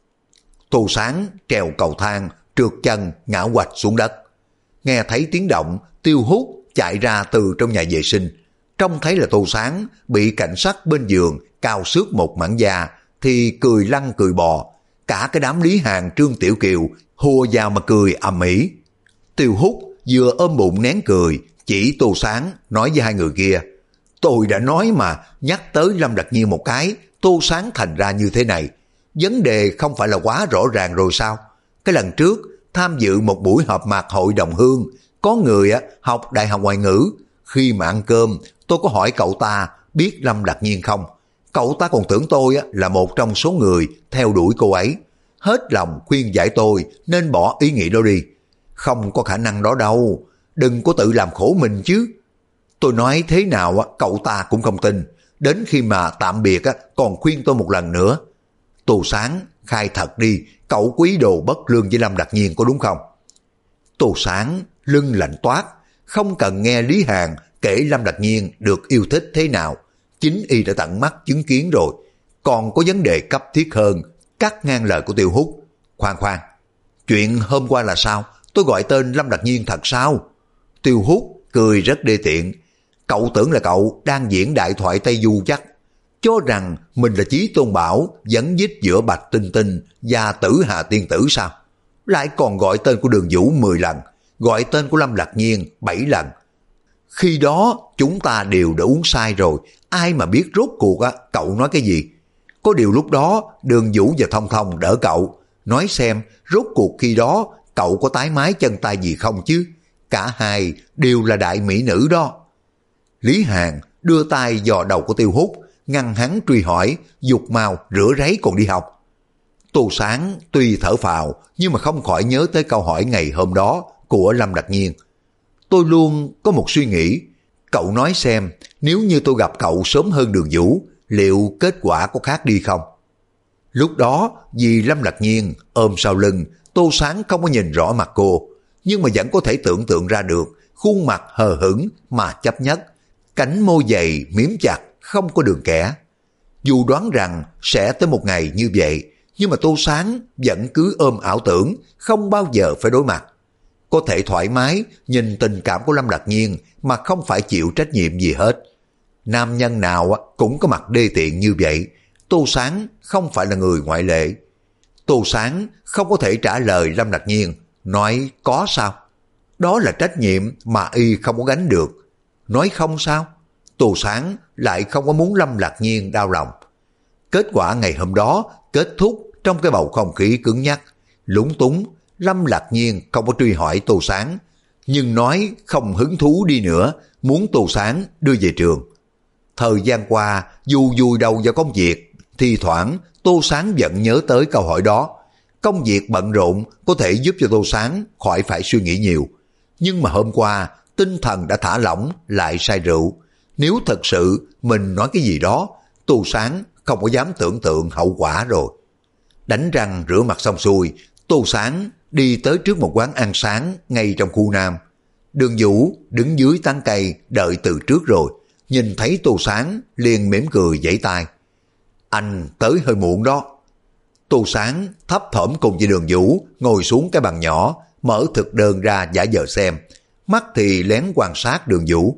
Speaker 1: Tô Sáng trèo cầu thang, trượt chân ngã quạch xuống đất. Nghe thấy tiếng động, Tiêu Hút chạy ra từ trong nhà vệ sinh. Trông thấy là Tô Sáng bị cảnh sát bên giường cào xước một mảng da thì cười lăn cười bò. Cả cái đám Lý Hàn, Trương Tiểu Kiều hùa vào mà cười ầm ĩ. Tiêu Hút vừa ôm bụng nén cười, chỉ Tô Sáng nói với hai người kia, tôi đã nói mà, nhắc tới Lâm Lạc Nhiên một cái, Tô Sáng thành ra như thế này. Vấn đề không phải là quá rõ ràng rồi sao? Cái lần trước tham dự một buổi họp mặt hội đồng hương, có người học đại học ngoại ngữ. Khi mà ăn cơm, tôi có hỏi cậu ta biết Lâm Lạc Nhiên không. Cậu ta còn tưởng tôi là một trong số người theo đuổi cô ấy. Hết lòng khuyên giải tôi nên bỏ ý nghĩ đó đi. Không có khả năng đó đâu, đừng có tự làm khổ mình chứ. Tôi nói thế nào cậu ta cũng không tin. Đến khi mà tạm biệt còn khuyên tôi một lần nữa. Tô Sáng, khai thật đi, cậu quý đồ bất lương với Lâm Lạc Nhiên có đúng không? Tô Sáng lưng lạnh toát, không cần nghe Lý Hàn kể Lâm Lạc Nhiên được yêu thích thế nào. Chính y đã tận mắt chứng kiến rồi. Còn có vấn đề cấp thiết hơn, cắt ngang lời của Tiêu Hút. Khoan khoan, chuyện hôm qua là sao? Tôi gọi tên Lâm Lạc Nhiên thật sao? Tiêu Hút cười rất đê tiện. Cậu tưởng là cậu đang diễn đại thoại Tây Du chắc. Cho rằng mình là Chí Tôn Bảo dẫn dít giữa Bạch Tinh Tinh và Tử Hà Tiên Tử sao? Lại còn gọi tên của Đường Vũ 10 lần, gọi tên của Lâm Lạc Nhiên 7 lần. Khi đó chúng ta đều đã uống sai rồi, ai mà biết rốt cuộc cậu nói cái gì. Có điều lúc đó Đường Vũ và Thông Thông đỡ cậu, nói xem rốt cuộc khi đó cậu có tái mái chân tay gì không chứ. Cả hai đều là đại mỹ nữ đó. Lý Hàn đưa tay dò đầu của Tiêu Hút, ngăn hắn truy hỏi, dục mau rửa ráy còn đi học. Tô Sáng tuy thở phào nhưng mà không khỏi nhớ tới câu hỏi ngày hôm đó của Lâm Lạc Nhiên. Tôi luôn có một suy nghĩ, cậu nói xem nếu như tôi gặp cậu sớm hơn Đường Vũ, liệu kết quả có khác đi không? Lúc đó vì Lâm Lạc Nhiên ôm sau lưng, Tô Sáng không có nhìn rõ mặt cô, nhưng mà vẫn có thể tưởng tượng ra được khuôn mặt hờ hững mà chấp nhất, cánh môi dày miếm chặt không có đường kẽ. Dù đoán rằng sẽ tới một ngày như vậy, nhưng mà Tô Sáng vẫn cứ ôm ảo tưởng không bao giờ phải đối mặt. Có thể thoải mái nhìn tình cảm của Lâm Lạc Nhiên mà không phải chịu trách nhiệm gì hết. Nam nhân nào cũng có mặt đê tiện như vậy, Tô Sáng không phải là người ngoại lệ. Tô Sáng không có thể trả lời Lâm Lạc Nhiên, nói có sao? Đó là trách nhiệm mà y không có gánh được. Nói không sao? Tô Sáng lại không có muốn Lâm Lạc Nhiên đau lòng. Kết quả ngày hôm đó kết thúc trong cái bầu không khí cứng nhắc. Lúng túng, Lâm Lạc Nhiên không có truy hỏi Tô Sáng, nhưng nói không hứng thú đi nữa, muốn Tô Sáng đưa về trường. Thời gian qua, dù vùi đầu vào công việc, thi thoảng Tô Sáng vẫn nhớ tới câu hỏi đó. Công việc bận rộn có thể giúp cho Tô Sáng khỏi phải suy nghĩ nhiều. Nhưng mà hôm qua, tinh thần đã thả lỏng lại say rượu. Nếu thật sự mình nói cái gì đó, Tô Sáng không có dám tưởng tượng hậu quả rồi. Đánh răng rửa mặt xong xuôi, Tô Sáng đi tới trước một quán ăn sáng ngay trong khu Nam. Đường Vũ đứng dưới tán cây đợi từ trước rồi, nhìn thấy Tô Sáng liền mỉm cười vẫy tay. Anh tới hơi muộn đó. Tô Sáng thấp thỏm cùng với Đường Vũ ngồi xuống cái bàn nhỏ, mở thực đơn ra giả vờ xem, mắt thì lén quan sát Đường Vũ.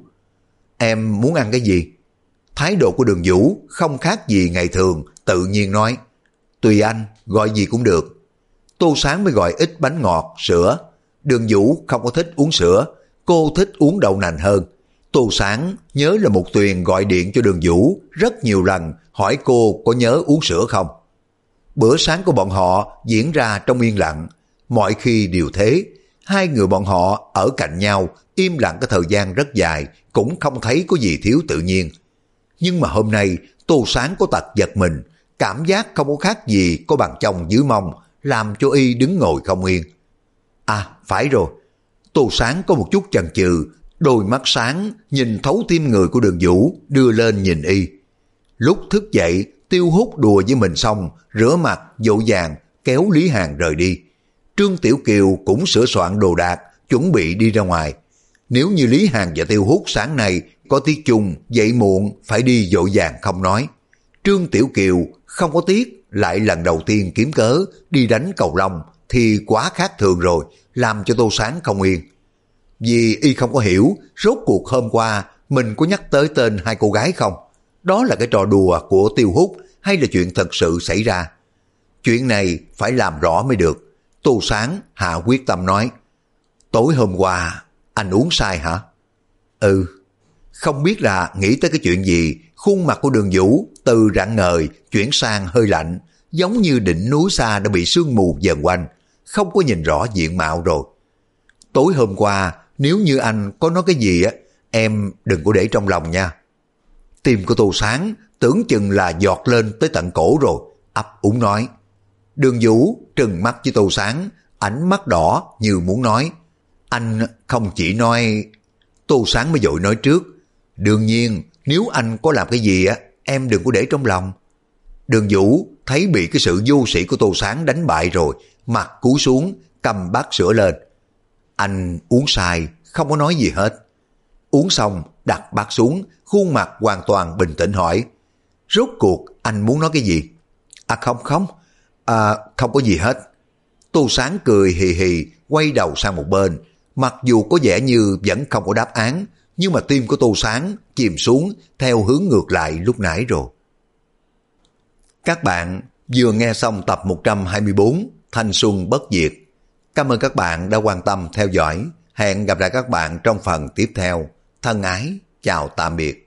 Speaker 1: Em muốn ăn cái gì? Thái độ của Đường Vũ không khác gì ngày thường, tự nhiên nói. Tùy anh, gọi gì cũng được. Tô Sáng mới gọi ít bánh ngọt, sữa. Đường Vũ không có thích uống sữa, cô thích uống đậu nành hơn. Tô Sáng nhớ là Mục Tuyền gọi điện cho Đường Vũ rất nhiều lần hỏi cô có nhớ uống sữa không. Bữa sáng của bọn họ diễn ra trong yên lặng, mọi khi đều thế. Hai người bọn họ ở cạnh nhau, im lặng cái thời gian rất dài, cũng không thấy có gì thiếu tự nhiên. Nhưng mà hôm nay, Tô Sáng có tật giật mình, cảm giác không có khác gì có bàn chông dưới mông, làm cho y đứng ngồi không yên. À, phải rồi. Tô Sáng có một chút chần chừ, đôi mắt sáng nhìn thấu tim người của Đường Vũ, đưa lên nhìn y. Lúc thức dậy, Tiêu Hút đùa với mình xong, rửa mặt, dỗ dàng, kéo Lý Hàn rời đi. Trương Tiểu Kiều cũng sửa soạn đồ đạc, chuẩn bị đi ra ngoài. Nếu như Lý Hàn và Tiêu Hút sáng nay có tiết chung, dậy muộn, phải đi dỗ dàng không nói. Trương Tiểu Kiều không có tiếc, lại lần đầu tiên kiếm cớ đi đánh cầu lông thì quá khác thường rồi, làm cho Tô Sáng không yên. Vì y không có hiểu rốt cuộc hôm qua mình có nhắc tới tên hai cô gái không? Đó là cái trò đùa của Tiêu Hút hay là chuyện thật sự xảy ra? Chuyện này phải làm rõ mới được. Tô Sáng hạ quyết tâm nói, tối hôm qua anh uống sai hả? Ừ. Không biết là nghĩ tới cái chuyện gì, khuôn mặt của Đường Vũ từ rạng ngời chuyển sang hơi lạnh, giống như đỉnh núi xa đã bị sương mù dần quanh, không có nhìn rõ diện mạo rồi. Tối hôm qua, nếu như anh có nói cái gì á, em đừng có để trong lòng nha. Tim của Tô Sáng tưởng chừng là giọt lên tới tận cổ rồi, ấp úng nói. Đường Vũ trừng mắt với Tô Sáng, ánh mắt đỏ như muốn nói, anh không chỉ nói. Tô Sáng mới vội nói trước, đương nhiên nếu anh có làm cái gì á, em đừng có để trong lòng. Đường Vũ thấy bị cái sự vô sĩ của Tô Sáng đánh bại rồi, mặt cúi xuống, cầm bát sữa lên. Anh uống sai, không có nói gì hết. Uống xong, đặt bát xuống, khuôn mặt hoàn toàn bình tĩnh hỏi, rốt cuộc anh muốn nói cái gì? À không, không có gì hết. Tô Sáng cười hì hì, quay đầu sang một bên. Mặc dù có vẻ như vẫn không có đáp án, nhưng mà tim của Tô Sáng chìm xuống theo hướng ngược lại lúc nãy rồi. Các bạn vừa nghe xong tập 124 Thanh Xuân Bất Diệt. Cảm ơn các bạn đã quan tâm theo dõi. Hẹn gặp lại các bạn trong phần tiếp theo. Thân ái, chào tạm biệt.